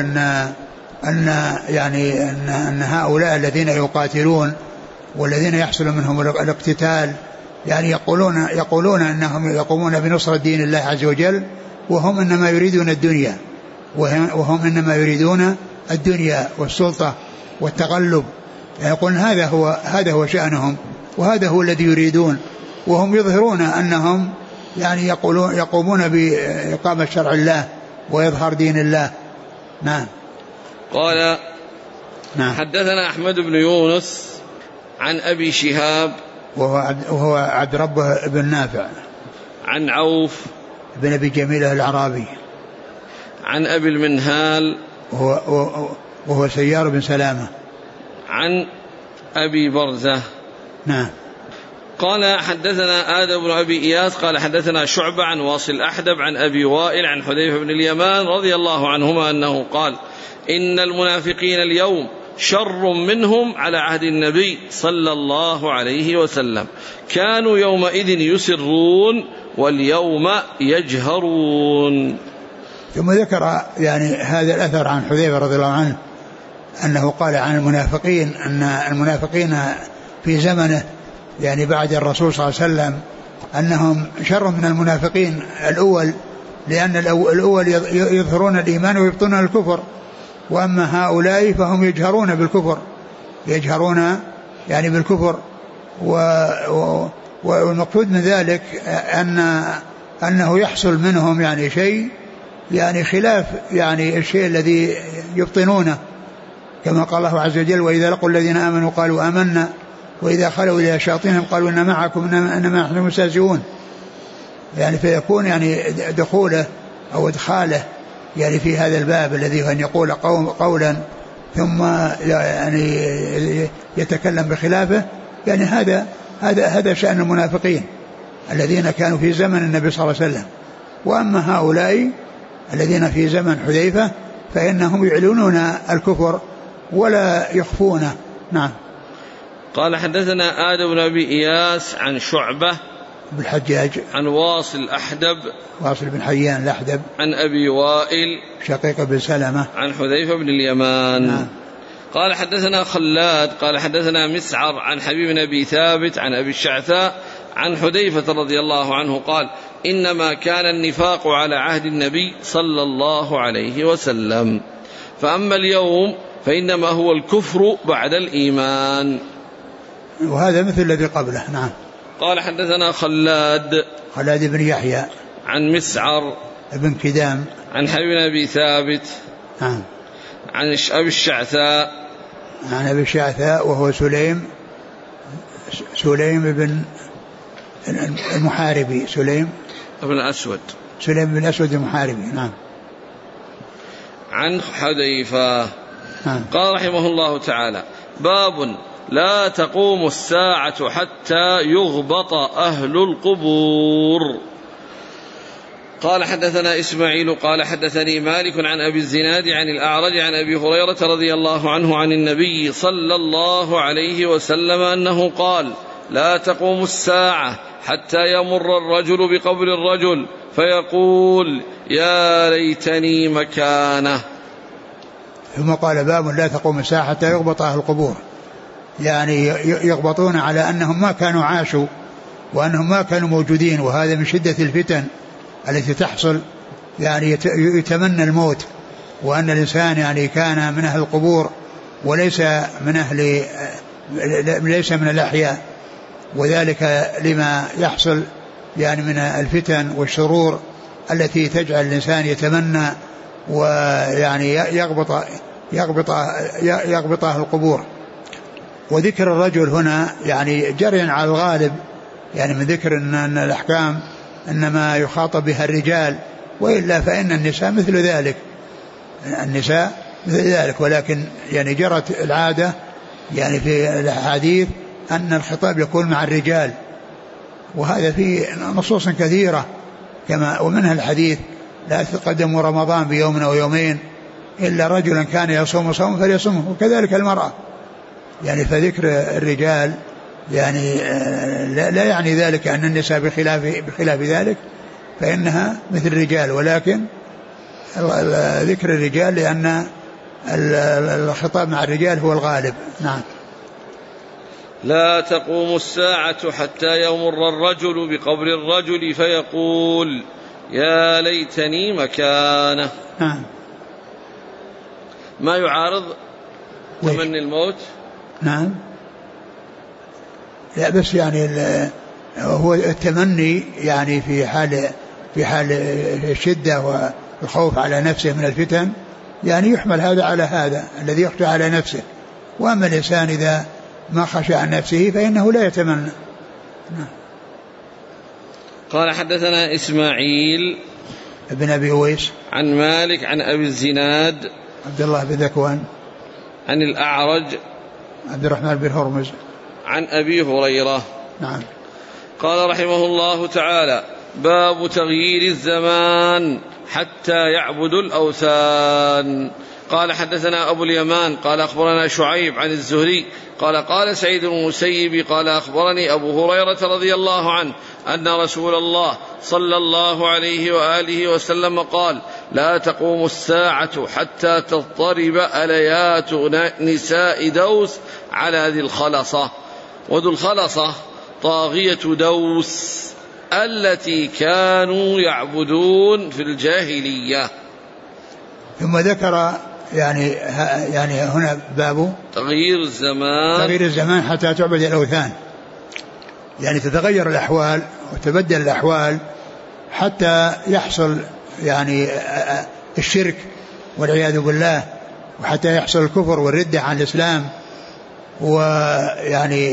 أن هؤلاء الذين يقاتلون والذين يحصل منهم الاقتتال يعني يقولون أنهم يقومون بنصرة دين الله عز وجل، وهم إنما يريدون الدنيا والسلطة والتغلب، يعني يقولون هذا هو شأنهم وهذا هو الذي يريدون، وهم يظهرون أنهم يعني يقومون بإقامة شرع الله ويظهر دين الله. نعم. قال: نعم. حدثنا أحمد بن يونس عن أبي شهاب وهو عبد ربه بن نافع عن عوف بن أبي جميلة الأعرابي عن أبي المنهال وهو سيار بن سلامة عن أبي برزة. نعم. قال: حدثنا آدم بن أبي إياس قال حدثنا شعبة عن واصل الأحدب عن أبي وائل عن حذيفة بن اليمان رضي الله عنهما أنه قال: إن المنافقين اليوم شر منهم على عهد النبي صلى الله عليه وسلم، كانوا يومئذ يسرون واليوم يجهرون. ثم ذكر يعني هذا الأثر عن حذيفة رضي الله عنه أنه قال عن المنافقين أن المنافقين في زمنه يعني بعد الرسول صلى الله عليه وسلم أنهم شر من المنافقين الأول، لأن الأول يظهرون الإيمان ويبطنون الكفر، وأما هؤلاء فهم يجهرون بالكفر، يجهرون يعني بالكفر. والمقصود من ذلك أنه يحصل منهم يعني شيء يعني خلاف يعني الشيء الذي يبطنونه، كما قال الله عز وجل: وإذا لقوا الذين آمنوا قالوا آمنا وإذا خلوا إلى شياطينهم قالوا إن معكم إنما نحن مستهزئون. يعني فيكون يعني دخوله أو إدخاله يعني في هذا الباب الذي هو أن يقول قولا ثم يعني يتكلم بخلافه، يعني هذا شأن المنافقين الذين كانوا في زمن النبي صلى الله عليه وسلم. وأما هؤلاء الذين في زمن حذيفة فإنهم يعلنون الكفر ولا يخفونه. نعم. قال حدثنا آدم بن أبي إياس عن شعبة بالحجاج عن واصل بن حيان الأحدب عن أبي وائل شقيق بن سلمة عن حذيفة بن اليمان. نعم. قال حدثنا خلاد قال حدثنا مسعر عن حبيب بن أبي ثابت عن أبي الشعثاء عن حذيفة رضي الله عنه قال: إنما كان النفاق على عهد النبي صلى الله عليه وسلم، فأما اليوم فإنما هو الكفر بعد الإيمان. وهذا مثل الذي قبله. نعم. قال حدثنا خلاد بن يحيى عن مسعر بن كدام عن حبيب بن أبي ثابت نعم عن أبي الشعثاء عن أبي الشعثاء وهو سليم بن المحاربي سليم بن الأسود المحاربي. نعم. عن حذيفة. نعم. قال رحمه الله تعالى: باب لا تقوم الساعة حتى يغبط أهل القبور. قال حدثنا إسماعيل قال حدثني مالك عن أبي الزناد عن الأعرج عن أبي هريرة رضي الله عنه عن النبي صلى الله عليه وسلم أنه قال: لا تقوم الساعة حتى يمر الرجل بقبر الرجل فيقول: يا ليتني مكانه. ثم قال: باب لا تقوم الساعة حتى يغبط أهل القبور، يعني يغبطون على أنهم ما كانوا عاشوا وأنهم ما كانوا موجودين، وهذا من شدة الفتن التي تحصل، يعني يتمنى الموت، وأن الإنسان يعني كان من أهل القبور وليس من الأحياء، وذلك لما يحصل يعني من الفتن والشرور التي تجعل الإنسان يتمنى ويعني يغبط أهل القبور. وذكر الرجل هنا يعني جريا على الغالب، يعني من ذكر أن الأحكام إنما يخاطب بها الرجال، وإلا فإن النساء مثل ذلك، ولكن يعني جرت العادة يعني في الحديث أن الخطاب يكون مع الرجال، وهذا في نصوص كثيرة كما ومنها الحديث: لا تقدموا رمضان بيوم أو يومين إلا رجلا كان يصوم صوم فليصومه، وكذلك المرأة. يعني فذكر الرجال يعني لا يعني ذلك أن النساء بخلاف ذلك فإنها مثل الرجال، ولكن ذكر الرجال لأن الخطاب مع الرجال هو الغالب. نعم. لا تقوم الساعة حتى يمر الرجل بقبر الرجل فيقول: يا ليتني مكانه. نعم. ما يعارض تمني الموت. نعم. لا بس يعني هو التمني يعني في حال الشدة والخوف على نفسه من الفتن، يعني يحمل هذا على هذا الذي يخشى على نفسه. وأما الإنسان إذا ما خشى عن نفسه فإنه لا يتمنى. قال حدثنا إسماعيل ابن أبي أويس عن مالك عن أبي الزناد عبد الله بن ذكوان عن الأعرج عبد الرحمن بن هرمز عن أبي هريرة. نعم. قال رحمه الله تعالى: باب تغيير الزمان حتى يعبدوا الأوثان. قال حدثنا أبو اليمان قال أخبرنا شعيب عن الزهري قال قال سعيد المسيب قال أخبرني أبو هريرة رضي الله عنه أن رسول الله صلى الله عليه وآله وسلم قال لا تقوم الساعة حتى تضطرب أليات نساء دوس على ذي الخلصة. وذو الخلصة طاغية دوس التي كانوا يعبدون في الجاهلية. ثم ذكر يعني هنا باب تغيير الزمان حتى تعبد الأوثان، يعني تتغير الأحوال وتبدل الأحوال حتى يحصل يعني الشرك والعياذ بالله، وحتى يحصل الكفر والردة عن الإسلام، ويعني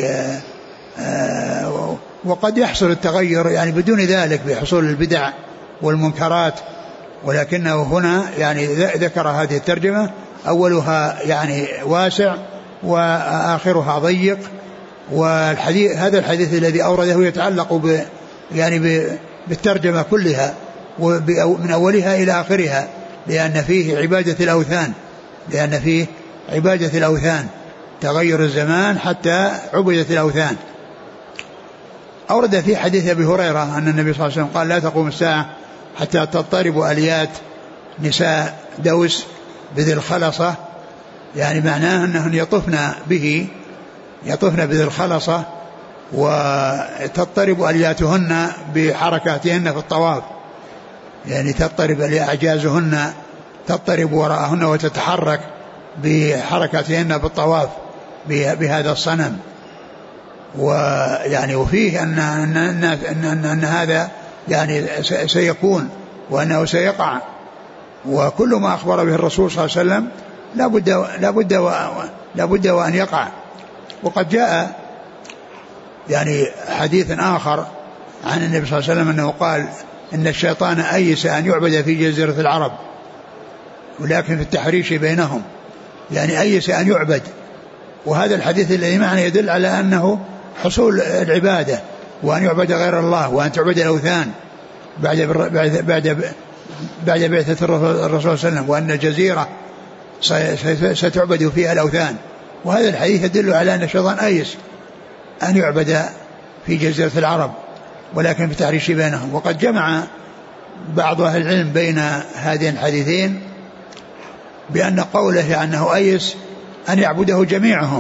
وقد يحصل التغير يعني بدون ذلك بحصول البدع والمنكرات، ولكنه هنا يعني ذكر هذه الترجمة أولها يعني واسع وآخرها ضيق. والحديث هذا الحديث الذي أورده يتعلق بالترجمة كلها من أولها إلى آخرها، لأن فيه عبادة الأوثان تغير الزمان حتى عبدت الأوثان. أورد في حديث أبي هريرة أن النبي صلى الله عليه وسلم قال لا تقوم الساعة حتى تضطرب أليات نساء دوس بذي الخلصة، يعني معناه أنهن يطفن بذي الخلصة وتضطرب ألياتهن بحركاتهن في الطواف، يعني تضطرب أعجازهن تضطرب وراءهن وتتحرك بحركاتهن بالطواف بهذا الصنم. ويعني وفيه أن هذا يعني سيكون وأنه سيقع، وكل ما أخبر به الرسول صلى الله عليه وسلم لا بد وأن يقع. وقد جاء يعني حديث آخر عن النبي صلى الله عليه وسلم أنه قال إن الشيطان أيس أن يعبد في جزيرة العرب، ولكن في التحريش بينهم، يعني أيس أن يعبد. وهذا الحديث الذي معنا يدل على أنه حصول العبادة وأن يعبد غير الله وأن تعبد الأوثان بعد بعثة الرسول صلى الله عليه وسلم، وأن الجزيرة ستعبد فيها الأوثان. وهذا الحديث يدل على أن الشيطان أيس أن يعبد في جزيرة العرب، ولكن في تحريش بينهم. وقد جمع بعض أهل العلم بين هذين الحديثين بأن قوله أنه أيس أن يعبده جميعهم،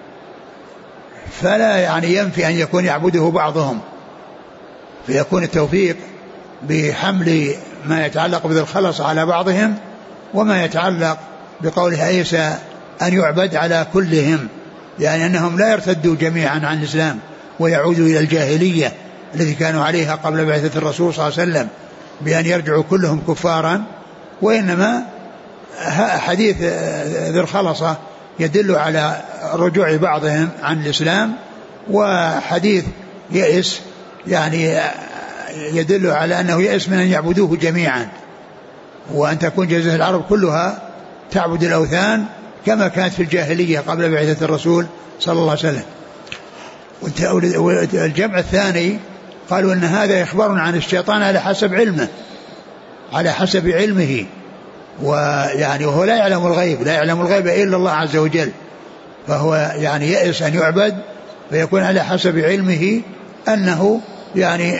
فلا يعني ينفي أن يكون يعبده بعضهم، فيكون التوفيق بحمل ما يتعلق بذي الخلص على بعضهم، وما يتعلق بقوله أيس أن يعبد على كلهم، يعني أنهم لا يرتدوا جميعا عن الإسلام ويعودوا إلى الجاهلية التي كانوا عليها قبل بعثة الرسول صلى الله عليه وسلم بأن يرجعوا كلهم كفارا. وإنما حديث ذي الخلصة يدل على رجوع بعضهم عن الإسلام، وحديث يئس يعني يدل على أنه يئس من أن يعبدوه جميعا، وأن تكون جزيرة العرب كلها تعبد الأوثان كما كانت في الجاهلية قبل بعثة الرسول صلى الله عليه وسلم. والجمع الثاني قالوا أن هذا إخبار عن الشيطان على حسب علمه، ويعني وهو لا يعلم الغيب إلا الله عز وجل، فهو يعني يئس أن يعبد، فيكون على حسب علمه أنه يعني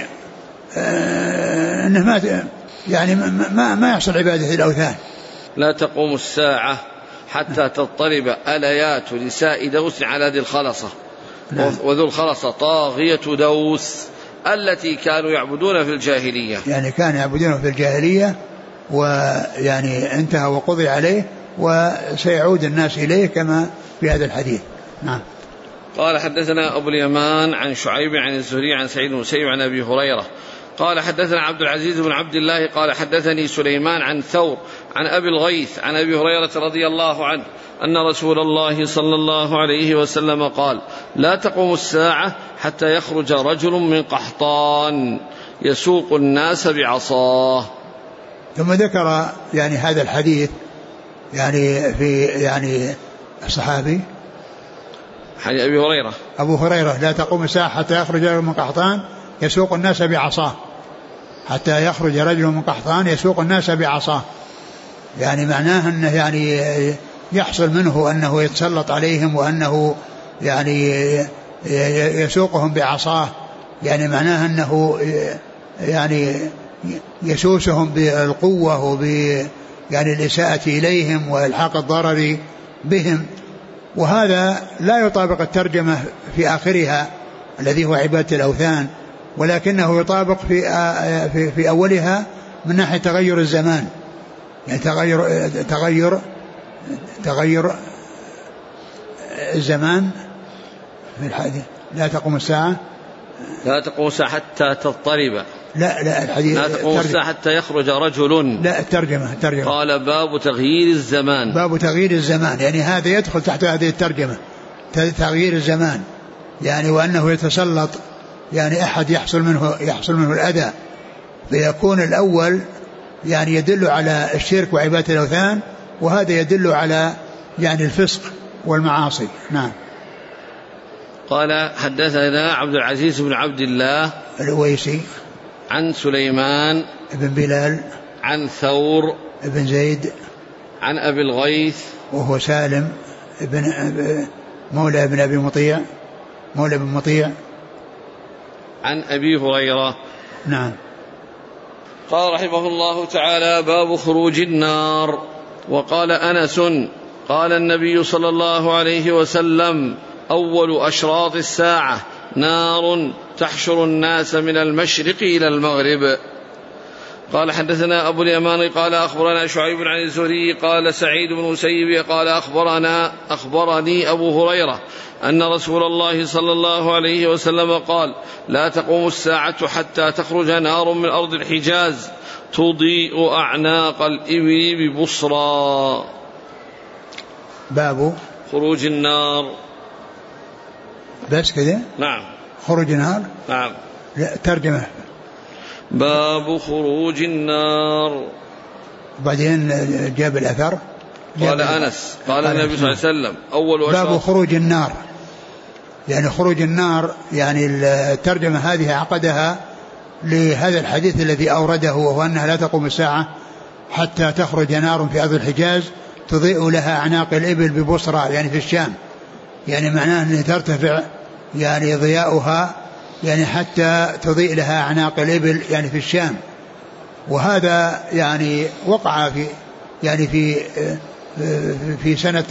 أنه ما يحصل عبادة الأوثان. لا تقوم الساعة حتى تضطرب أليات نساء دوس على ذي الخلصة. وذو الخلصة طاغية دوس التي كانوا يعبدون في الجاهلية، يعني كانوا يعبدون في الجاهلية، ويعني انتهى وقضي عليه وسيعود الناس إليه كما في هذا الحديث. نعم. قال حدثنا أبو اليمان عن شعيب عن الزهري عن سعيد المسيب عن أبي هريرة قال حدثنا عبد العزيز بن عبد الله قال حدثني سليمان عن ثور عن أبي الغيث عن أبي هريرة رضي الله عنه أن رسول الله صلى الله عليه وسلم قال لا تقوم الساعة حتى يخرج رجل من قحطان يسوق الناس بعصاه. ثم ذكر يعني هذا الحديث يعني في يعني الصحابي حديث أبو هريرة لا تقوم الساعة حتى يخرج رجل من قحطان يسوق الناس بعصاه، حتى يخرج رجل من قحطان يسوق الناس بعصاه. يعني معناه أنه يعني يحصل منه أنه يتسلط عليهم وأنه يعني يسوقهم بعصاه، يعني معناه أنه يعني يسوسهم بالقوة يعني الإساءة إليهم وإلحاق الضرر بهم. وهذا لا يطابق الترجمة في آخرها الذي هو عبادة الأوثان، ولكنه يطابق في أولها من ناحية تغير الزمان، يعني تغير الزمان في الحديث. لا تقوم الساعة حتى تضطرب. لا الحديث لا تقوم الساعة حتى يخرج رجل. لا الترجمة قال باب تغيير الزمان. باب تغيير الزمان، يعني هذا يدخل تحت هذه الترجمة، تغيير الزمان، يعني وأنه يتسلط يعني أحد يحصل منه الأذى، فيكون الأول يعني يدل على الشرك وعبادة الأوثان، وهذا يدل على يعني الفسق والمعاصي. نعم. قال حدثنا عبد العزيز بن عبد الله الأويسي عن سليمان بن بلال عن ثور بن زيد عن أبي الغيث وهو سالم مولى ابن أبي مطيع مولى بن مطيع عن أبي هريرة. نعم. قال رحمه الله تعالى باب خروج النار. وقال أنس قال النبي صلى الله عليه وسلم أول أشراط الساعة نار تحشر الناس من المشرق إلى المغرب. قال حدثنا أبو اليمان قال أخبرنا شعيب عن الزهري قال سعيد بن مسيب قال أخبرني أبو هريرة أن رسول الله صلى الله عليه وسلم قال لا تقوم الساعة حتى تخرج نار من أرض الحجاز تضيء أعناق الإبل ببصرى. باب خروج النار. بس كذا؟ نعم. خروج النار. نعم. لا ترجمة. باب خروج النار. بعدين جاب الأثر. قال أنس قال النبي صلى الله عليه وسلم أول باب خروج النار، يعني خروج النار، يعني الترجمة هذه عقدها لهذا الحديث الذي أورده، وهو أنها لا تقوم الساعة حتى تخرج نار في أرض الحجاز تضيء لها أعناق الإبل ببصرى، يعني في الشام، يعني معناه أنها ترتفع يعني ضياؤها يعني حتى تضيء لها أعناق الإبل يعني في الشام. وهذا يعني وقع في سنة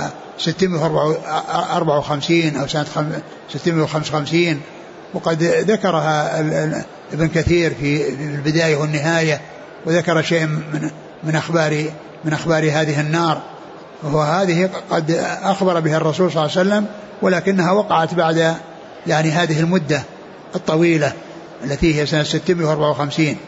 654 أو سنة 655، وقد ذكرها ابن كثير في البداية والنهاية، وذكر شيء من أخبار هذه النار، وهذه قد أخبر بها الرسول صلى الله عليه وسلم، ولكنها وقعت بعد يعني هذه المدة الطويلة التي هي سنة 654.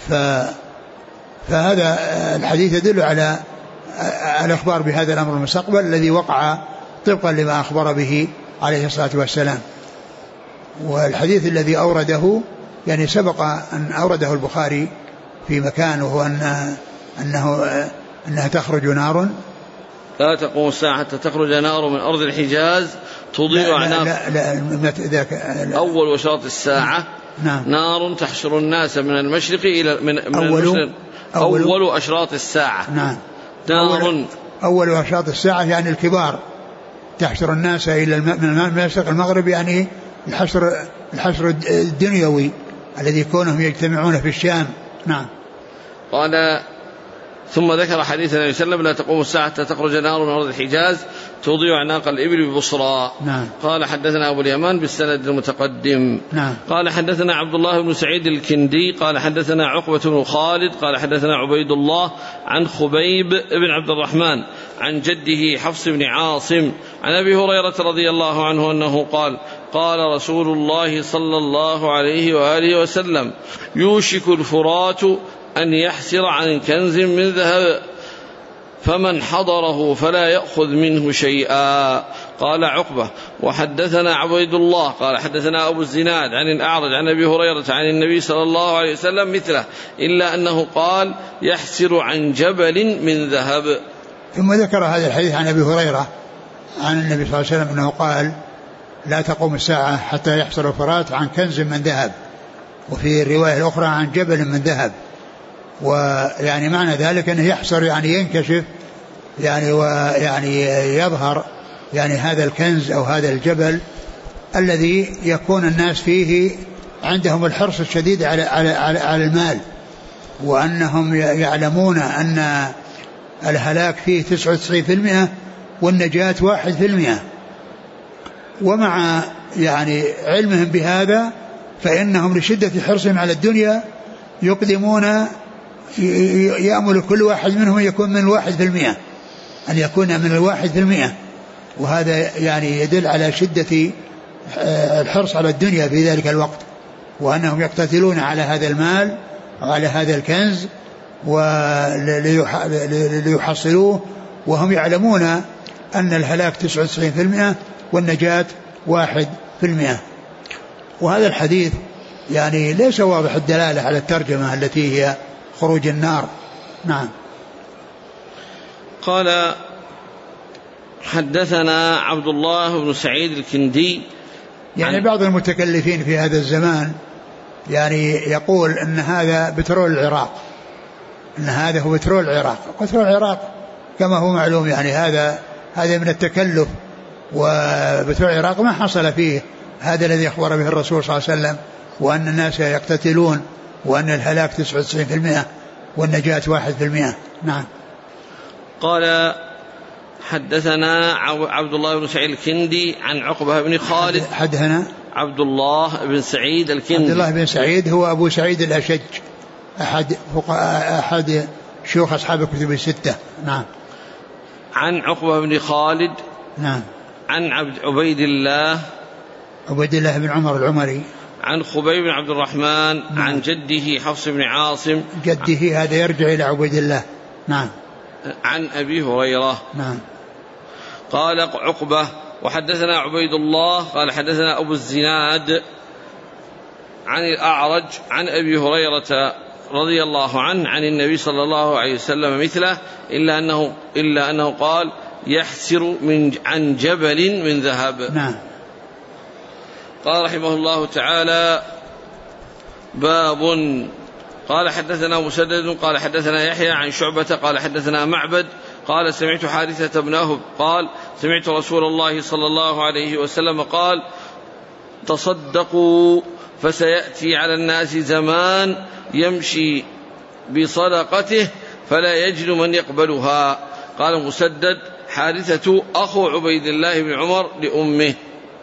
فهذا الحديث يدل على الإخبار بهذا الأمر المستقبل الذي وقع طبقا لما أخبر به عليه الصلاة والسلام. والحديث الذي أورده يعني سبق أن أورده البخاري في مكان، وهو أنها تخرج نار لا تقوم الساعة حتى تخرج نار من أرض الحجاز تضيء أعناق. أول وشاط الساعة. نعم. نار تحشر الناس من المشرق إلى من المشرق. أول أشراط الساعة. نعم. نار أول أشراط الساعة يعني الكبار، تحشر الناس إلى من المشرق المغرب، يعني الحشر الدنيوي الذي كونهم يجتمعون في الشام. نعم. قال ثم ذكر حديث النبي صلى الله عليه وسلم لا تقوم الساعة حتى تخرج نار من أرض الحجاز تضيء أعناق الإبل ببصرى. نعم. قال حدثنا أبو اليمان بالسند المتقدم. نعم. قال حدثنا عبد الله بن سعيد الكندي قال حدثنا عقبة بن خالد قال حدثنا عبيد الله عن خبيب بن عبد الرحمن عن جده حفص بن عاصم عن أبي هريرة رضي الله عنه أنه قال قال رسول الله صلى الله عليه وآله وسلم يوشك الفرات أن يحسر عن كنز من ذهب فمن حضره فلا يأخذ منه شيئا. قال عقبة وحدثنا عبيد الله قال حدثنا أبو الزناد عن الأعرج عن أبي هريرة عن النبي صلى الله عليه وسلم مثله إلا أنه قال يحسر عن جبل من ذهب. ثم ذكر هذا الحديث عن أبي هريرة عن النبي صلى الله عليه وسلم أنه قال لا تقوم الساعة حتى يحصل الفرات عن كنز من ذهب، وفي الرواية الأخرى عن جبل من ذهب، ويعني معنى ذلك أنه يحصر يعني ينكشف يعني ويعني يظهر يعني هذا الكنز أو هذا الجبل الذي يكون الناس فيه عندهم الحرص الشديد على المال، وأنهم يعلمون أن الهلاك فيه 99% والنجاة 1%. ومع يعني علمهم بهذا فإنهم لشدة حرصهم على الدنيا يقدمون يأمل كل واحد منهم يكون من 1%، أن يكون من 1%. وهذا يعني يدل على شدة الحرص على الدنيا في ذلك الوقت، وأنهم يقتتلون على هذا المال وعلى هذا الكنز وليحصلوه وهم يعلمون أن الهلاك 99% والنجاة 1%. وهذا الحديث يعني ليس واضح الدلالة على الترجمة التي هي خروج النار. نعم. قال حدثنا عبد الله بن سعيد الكندي. يعني بعض المتكلفين في هذا الزمان يعني يقول أن هذا بترول العراق، أن هذا هو بترول العراق. بترول العراق كما هو معلوم يعني هذا من التكلف، وبترول العراق ما حصل فيه هذا الذي أخبر به الرسول صلى الله عليه وسلم، وأن الناس يقتتلون وأن الهلاك 99% والنجاة 1%. نعم. قال حدثنا عبد الله بن سعيد الكندي عن عقبة بن خالد. حدثنا عبد الله بن سعيد الكندي. عبد الله بن سعيد هو أبو سعيد الأشج، أحد شيوخ أصحاب الكتب الستة. نعم. عن عقبة بن خالد. نعم. عن عبيد الله بن عمر العمري. عن خبيب بن عبد الرحمن. نعم. عن جده حفص بن عاصم. جده هذا يرجع إلى عبيد الله. نعم. عن أبي هريرة. نعم. قال عقبة وحدثنا عبيد الله قال حدثنا أبو الزناد عن الأعرج عن أبي هريرة رضي الله عنه عن النبي صلى الله عليه وسلم مثله إلا أنه قال يحسر عن جبل من ذهب. نعم. قال رحمه الله تعالى باب. قال حدثنا مسدد قال حدثنا يحيى عن شعبة قال حدثنا معبد قال سمعت حارثة بن وهب قال سمعت رسول الله صلى الله عليه وسلم قال تصدقوا فسيأتي على الناس زمان يمشي بصدقته فلا يجد من يقبلها. قال مسدد حارثة أخو عبيد الله بن عمر لأمه.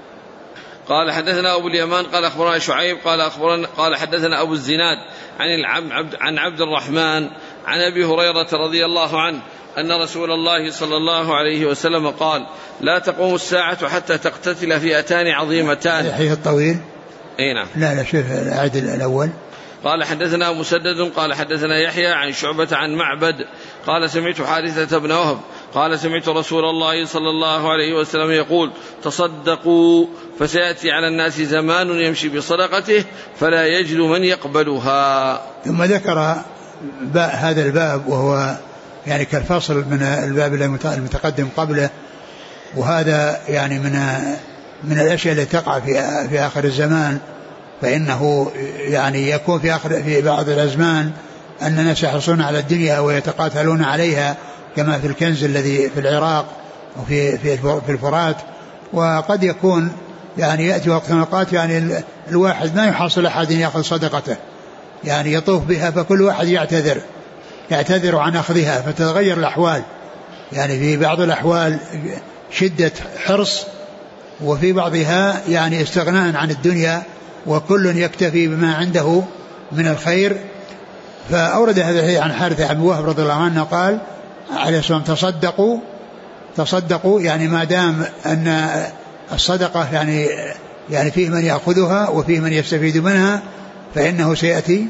قال حدثنا أبو اليمان قال أخبرنا شعيب قال حدثنا أبو الزناد عن عبد الرحمن عن أبي هريرة رضي الله عنه أن رسول الله صلى الله عليه وسلم قال لا تقوم الساعة حتى تقتتل فئتان عظيمتان. الحديث الطويل. اي نعم. لا شوف العدد الأول. قال حدثنا مسدد قال حدثنا يحيى عن شعبة عن معبد قال سمعت حارثة بن وهب قال سمعت رسول الله صلى الله عليه وسلم يقول تصدقوا فسيأتي على الناس زمان يمشي بصدقته فلا يجد من يقبلها. ثم ذكر هذا الباب وهو يعني كالفصل من الباب المتقدم قبله، وهذا يعني من الأشياء التي تقع في آخر الزمان، فإنه يعني يكون في بعض الأزمان أن الناس يحرصون على الدنيا ويتقاتلون عليها كما في الكنز الذي في العراق وفي الفرات. وقد يكون يعني يأتي وقت نقاط يعني الواحد ما يحصل أحد يأخذ صدقته، يعني يطوف بها فكل واحد يعتذر عن أخذها، فتتغير الأحوال. يعني في بعض الأحوال شدة حرص، وفي بعضها يعني استغناء عن الدنيا وكل يكتفي بما عنده من الخير. فأورد هذا الحديث عن حارثة بن وهب رضي الله عنه قال عليه الصلاة والسلام تصدقوا يعني ما دام أن الصدقة يعني فيه من يأخذها وفيه من يستفيد منها فإنه سيأتي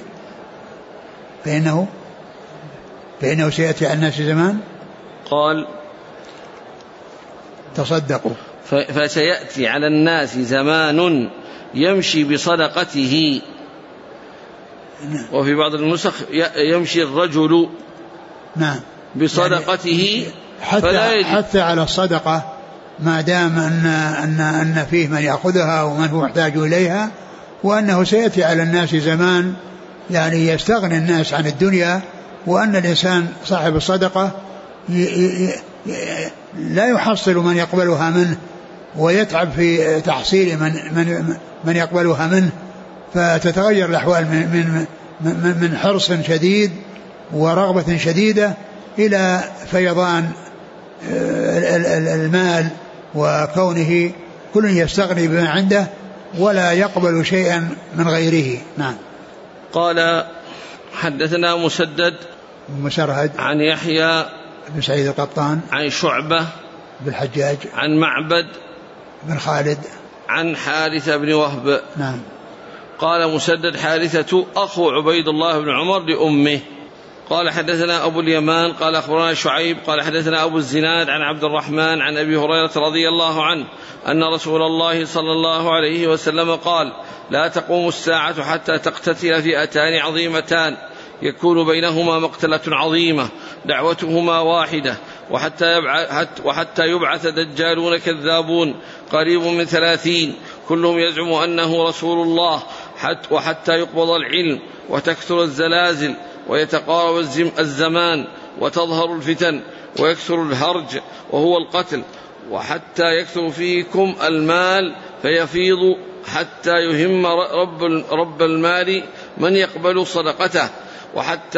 على الناس زمان. قال تصدقوا فسيأتي على الناس زمان يمشي بصدقته. وفي بعض النسخ يمشي الرجل نعم بصدقته يعني حتى على الصدقة ما دام أن فيه من يأخذها ومن هو محتاج إليها، وأنه سيأتي على الناس زمان يعني يستغني الناس عن الدنيا، وأن الإنسان صاحب الصدقة لا يحصل من يقبلها منه ويتعب في تحصيل من يقبلها منه، فتتغير الأحوال من حرص شديد ورغبة شديدة إلى فيضان المال، وكونه كل يستغني بما عنده ولا يقبل شيئا من غيره. نعم. قال حدثنا مسدد مسرهد عن يحيى بن سعيد القطان عن شعبة بالحجاج عن معبد بن خالد عن حارثة بن وهب. نعم. قال مسدد حارثة أخو عبيد الله بن عمر لأمه. قال حدثنا أبو اليمان قال أخبرنا شعيب قال حدثنا أبو الزناد عن عبد الرحمن عن أبي هريرة رضي الله عنه أن رسول الله صلى الله عليه وسلم قال: لا تقوم الساعة حتى تقتتل فئتان عظيمتان يكون بينهما مقتلة عظيمة دعوتهما واحدة وحتى يبعث دجالون كذابون قريب من 30 كلهم يزعم أنه رسول الله وحتى يقبض العلم وتكثر الزلازل ويتقارب الزمان وتظهر الفتن ويكثر الهرج وهو القتل وحتى يكثر فيكم المال فيفيض حتى يهم رب المال من يقبل صدقته وحتى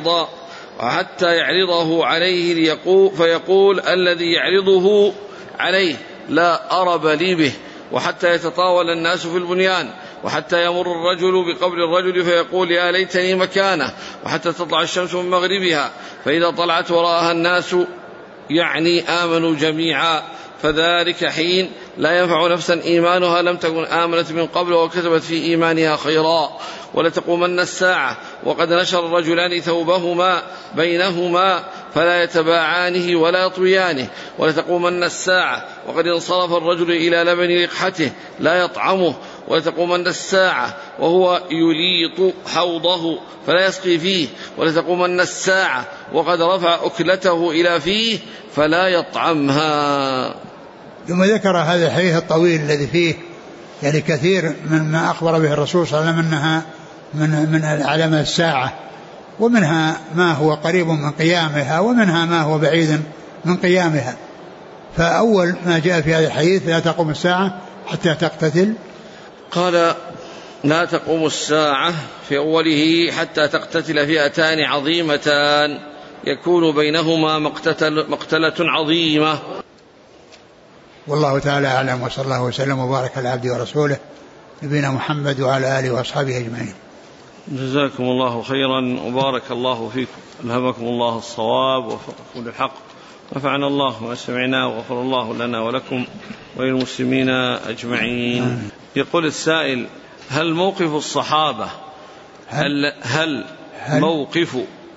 يعرضه عليه فيقول الذي يعرضه عليه لا أرب لي به، وحتى يتطاول الناس في البنيان، وحتى يمر الرجل بقبر الرجل فيقول يا ليتني مكانه، وحتى تطلع الشمس من مغربها فإذا طلعت وراءها الناس يعني آمنوا جميعا، فذلك حين لا ينفع نفسا إيمانها لم تكن آمنت من قبل وكتبت في إيمانها خيرا. ولتقومن الساعة وقد نشر الرجلان ثوبهما بينهما فلا يتباعانه ولا يطويانه. ولتقومن الساعة وقد انصرف الرجل إلى لبن لقحته لا يطعمه. ولتقومن الساعة وهو يليط حوضه فلا يسقي فيه. ولتقومن الساعة وقد رفع أكلته إلى فيه فلا يطعمها. ثم ذكر هذا الحديث الطويل الذي فيه يعني كثير مما أخبر به الرسول صلى الله عليه وسلم أنها من علامات الساعة، ومنها ما هو قريب من قيامها ومنها ما هو بعيد من قيامها. فأول ما جاء في هذا الحديث لا تقوم الساعة حتى تقتتل، قال لا تقوم الساعة في أوله حتى تقتتل فئتان عظيمتان يكون بينهما مقتلة عظيمة. والله تعالى أعلم، وصلى الله وسلم وبارك على عبده ورسوله نبينا محمد وعلى آله وأصحابه أجمعين. جزاكم الله خيرا وبارك الله فيكم، ألهمكم الله الصواب ووفقكم للحق، نفعنا الله ما سمعنا وغفر الله لنا ولكم وللمسلمين أجمعين. يقول السائل: هل موقف الصحابة هل موقف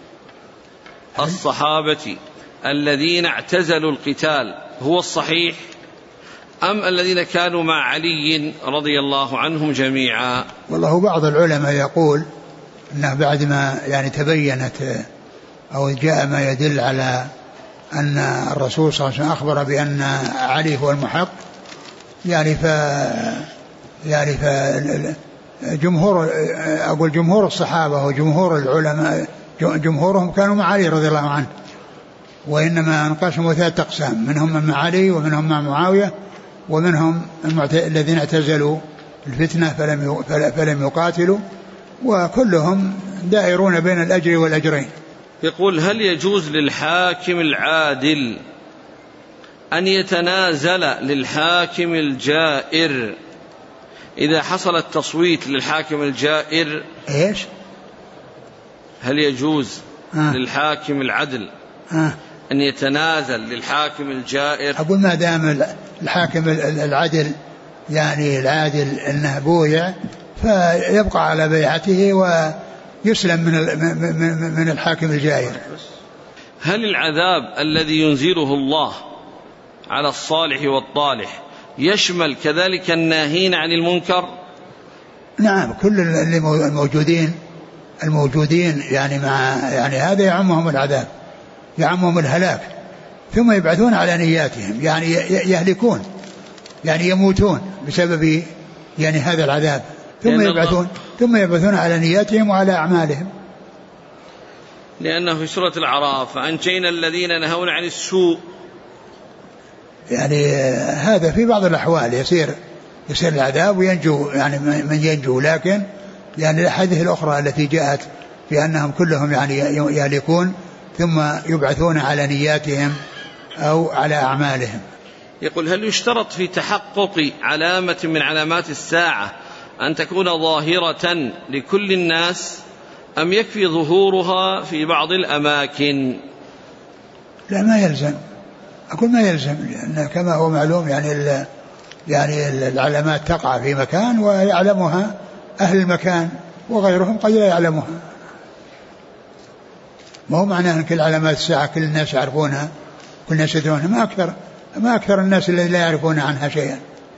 الصحابة الذين اعتزلوا القتال هو الصحيح أم الذين كانوا مع علي رضي الله عنهم جميعا؟ والله بعض العلماء يقول أنه بعد ما يعني تبينت أو جاء ما يدل على أن الرسول صلى الله عليه وسلم أخبر بأن علي هو المحق، جمهور الصحابة وجمهور العلماء جمهورهم كانوا مع علي رضي الله عنه، وإنما انقسموا 3 أقسام: منهم من مع علي ومنهم مع معاوية ومنهم الذين اعتزلوا الفتنة فلم يقاتلوا، وكلهم دائرون بين الأجر والأجرين. يقول: هل يجوز للحاكم العادل أن يتنازل للحاكم الجائر إذا حصل التصويت للحاكم الجائر؟ إيش؟ هل يجوز للحاكم العدل أن يتنازل للحاكم الجائر؟ أقول ما دام الحاكم العدل يعني العادل أنه بويع فيبقى على بيعته ويسلم من الحاكم الجائر. هل العذاب الذي ينزله الله على الصالح والطالح يشمل كذلك الناهين عن المنكر؟ نعم، كل الموجودين يعني هذا يعمهم العذاب، يعمهم الهلاك، ثم يبعثون على نياتهم، يعني يهلكون، يعني يموتون بسبب يعني هذا العذاب. ثم يبعثون على نياتهم وعلى أعمالهم. لأنه في سورة الأعراف فأنجينا الذين نهون عن السوء، يعني هذا في بعض الأحوال يصير العذاب وينجو يعني من ينجو، لكن يعني الأحاديث الأخرى التي جاءت في أنهم كلهم يعني يهلكون ثم يبعثون على نياتهم أو على أعمالهم. يقول: هل يشترط في تحقق علامة من علامات الساعة أن تكون ظاهرة لكل الناس أم يكفي ظهورها في بعض الأماكن؟ لا، ما يلزم، أقول ما يلزم، لأن كما هو معلوم يعني العلامات تقع في مكان ويعلمها أهل المكان وغيرهم قد لا يعلمها. ما هو معناه أن كل علامات الساعة كل الناس يعرفونها، كل الناس يدرونها، ما أكثر الناس الذين لا يعرفون عنها شيئا.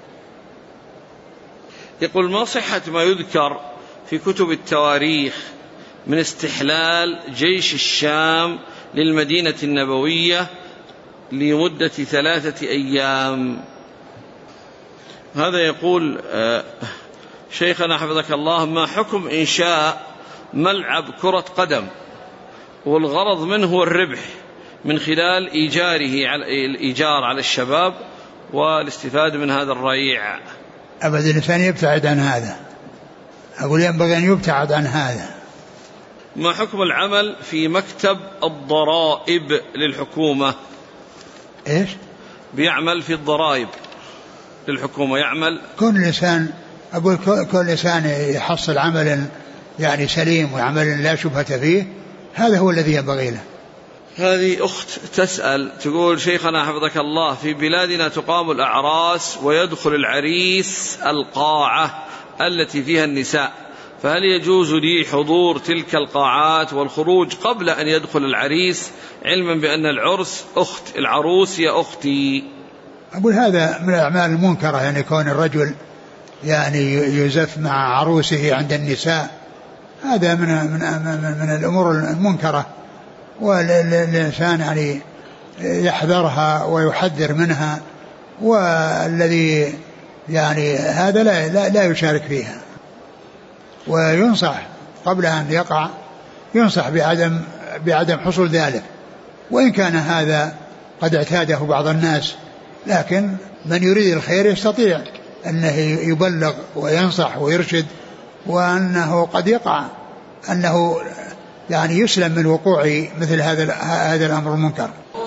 يقول: ما صحة ما يذكر في كتب التواريخ من استحلال جيش الشام للمدينة النبوية لمدة 3 أيام؟ هذا يقول: شيخنا حفظك الله، ما حكم إنشاء ملعب كرة قدم والغرض منه هو الربح من خلال الإيجار على الشباب والاستفادة من هذا الريع؟ أبدا، الإنسان يبتعد عن هذا، أقول ينبغي أن يبتعد عن هذا. ما حكم العمل في مكتب الضرائب للحكومة؟ إيش؟ بيعمل في الضرائب للحكومة، يعمل كل إنسان، أقول كل إنسان يحصل عملا يعني سليم وعمل لا شبهة فيه، هذا هو الذي ينبغي له. هذه أخت تسأل تقول: شيخنا حفظك الله، في بلادنا تقام الأعراس ويدخل العريس القاعة التي فيها النساء، فهل يجوز لي حضور تلك القاعات والخروج قبل أن يدخل العريس، علما بأن العروس هي أختي؟ أقول هذا من الأعمال المنكرة، يعني كون الرجل يعني يزف مع عروسه عند النساء، هذا من الأمور المنكرة، والإنسان يعني يحذرها ويحذر منها، والذي يعني هذا لا يشارك فيها، وينصح قبل أن يقع، ينصح بعدم حصول ذلك، وإن كان هذا قد اعتاده بعض الناس، لكن من يريد الخير يستطيع أنه يبلغ وينصح ويرشد، وأنه قد يقع أنه يعني يسلم من وقوع مثل هذا الأمر المنكر.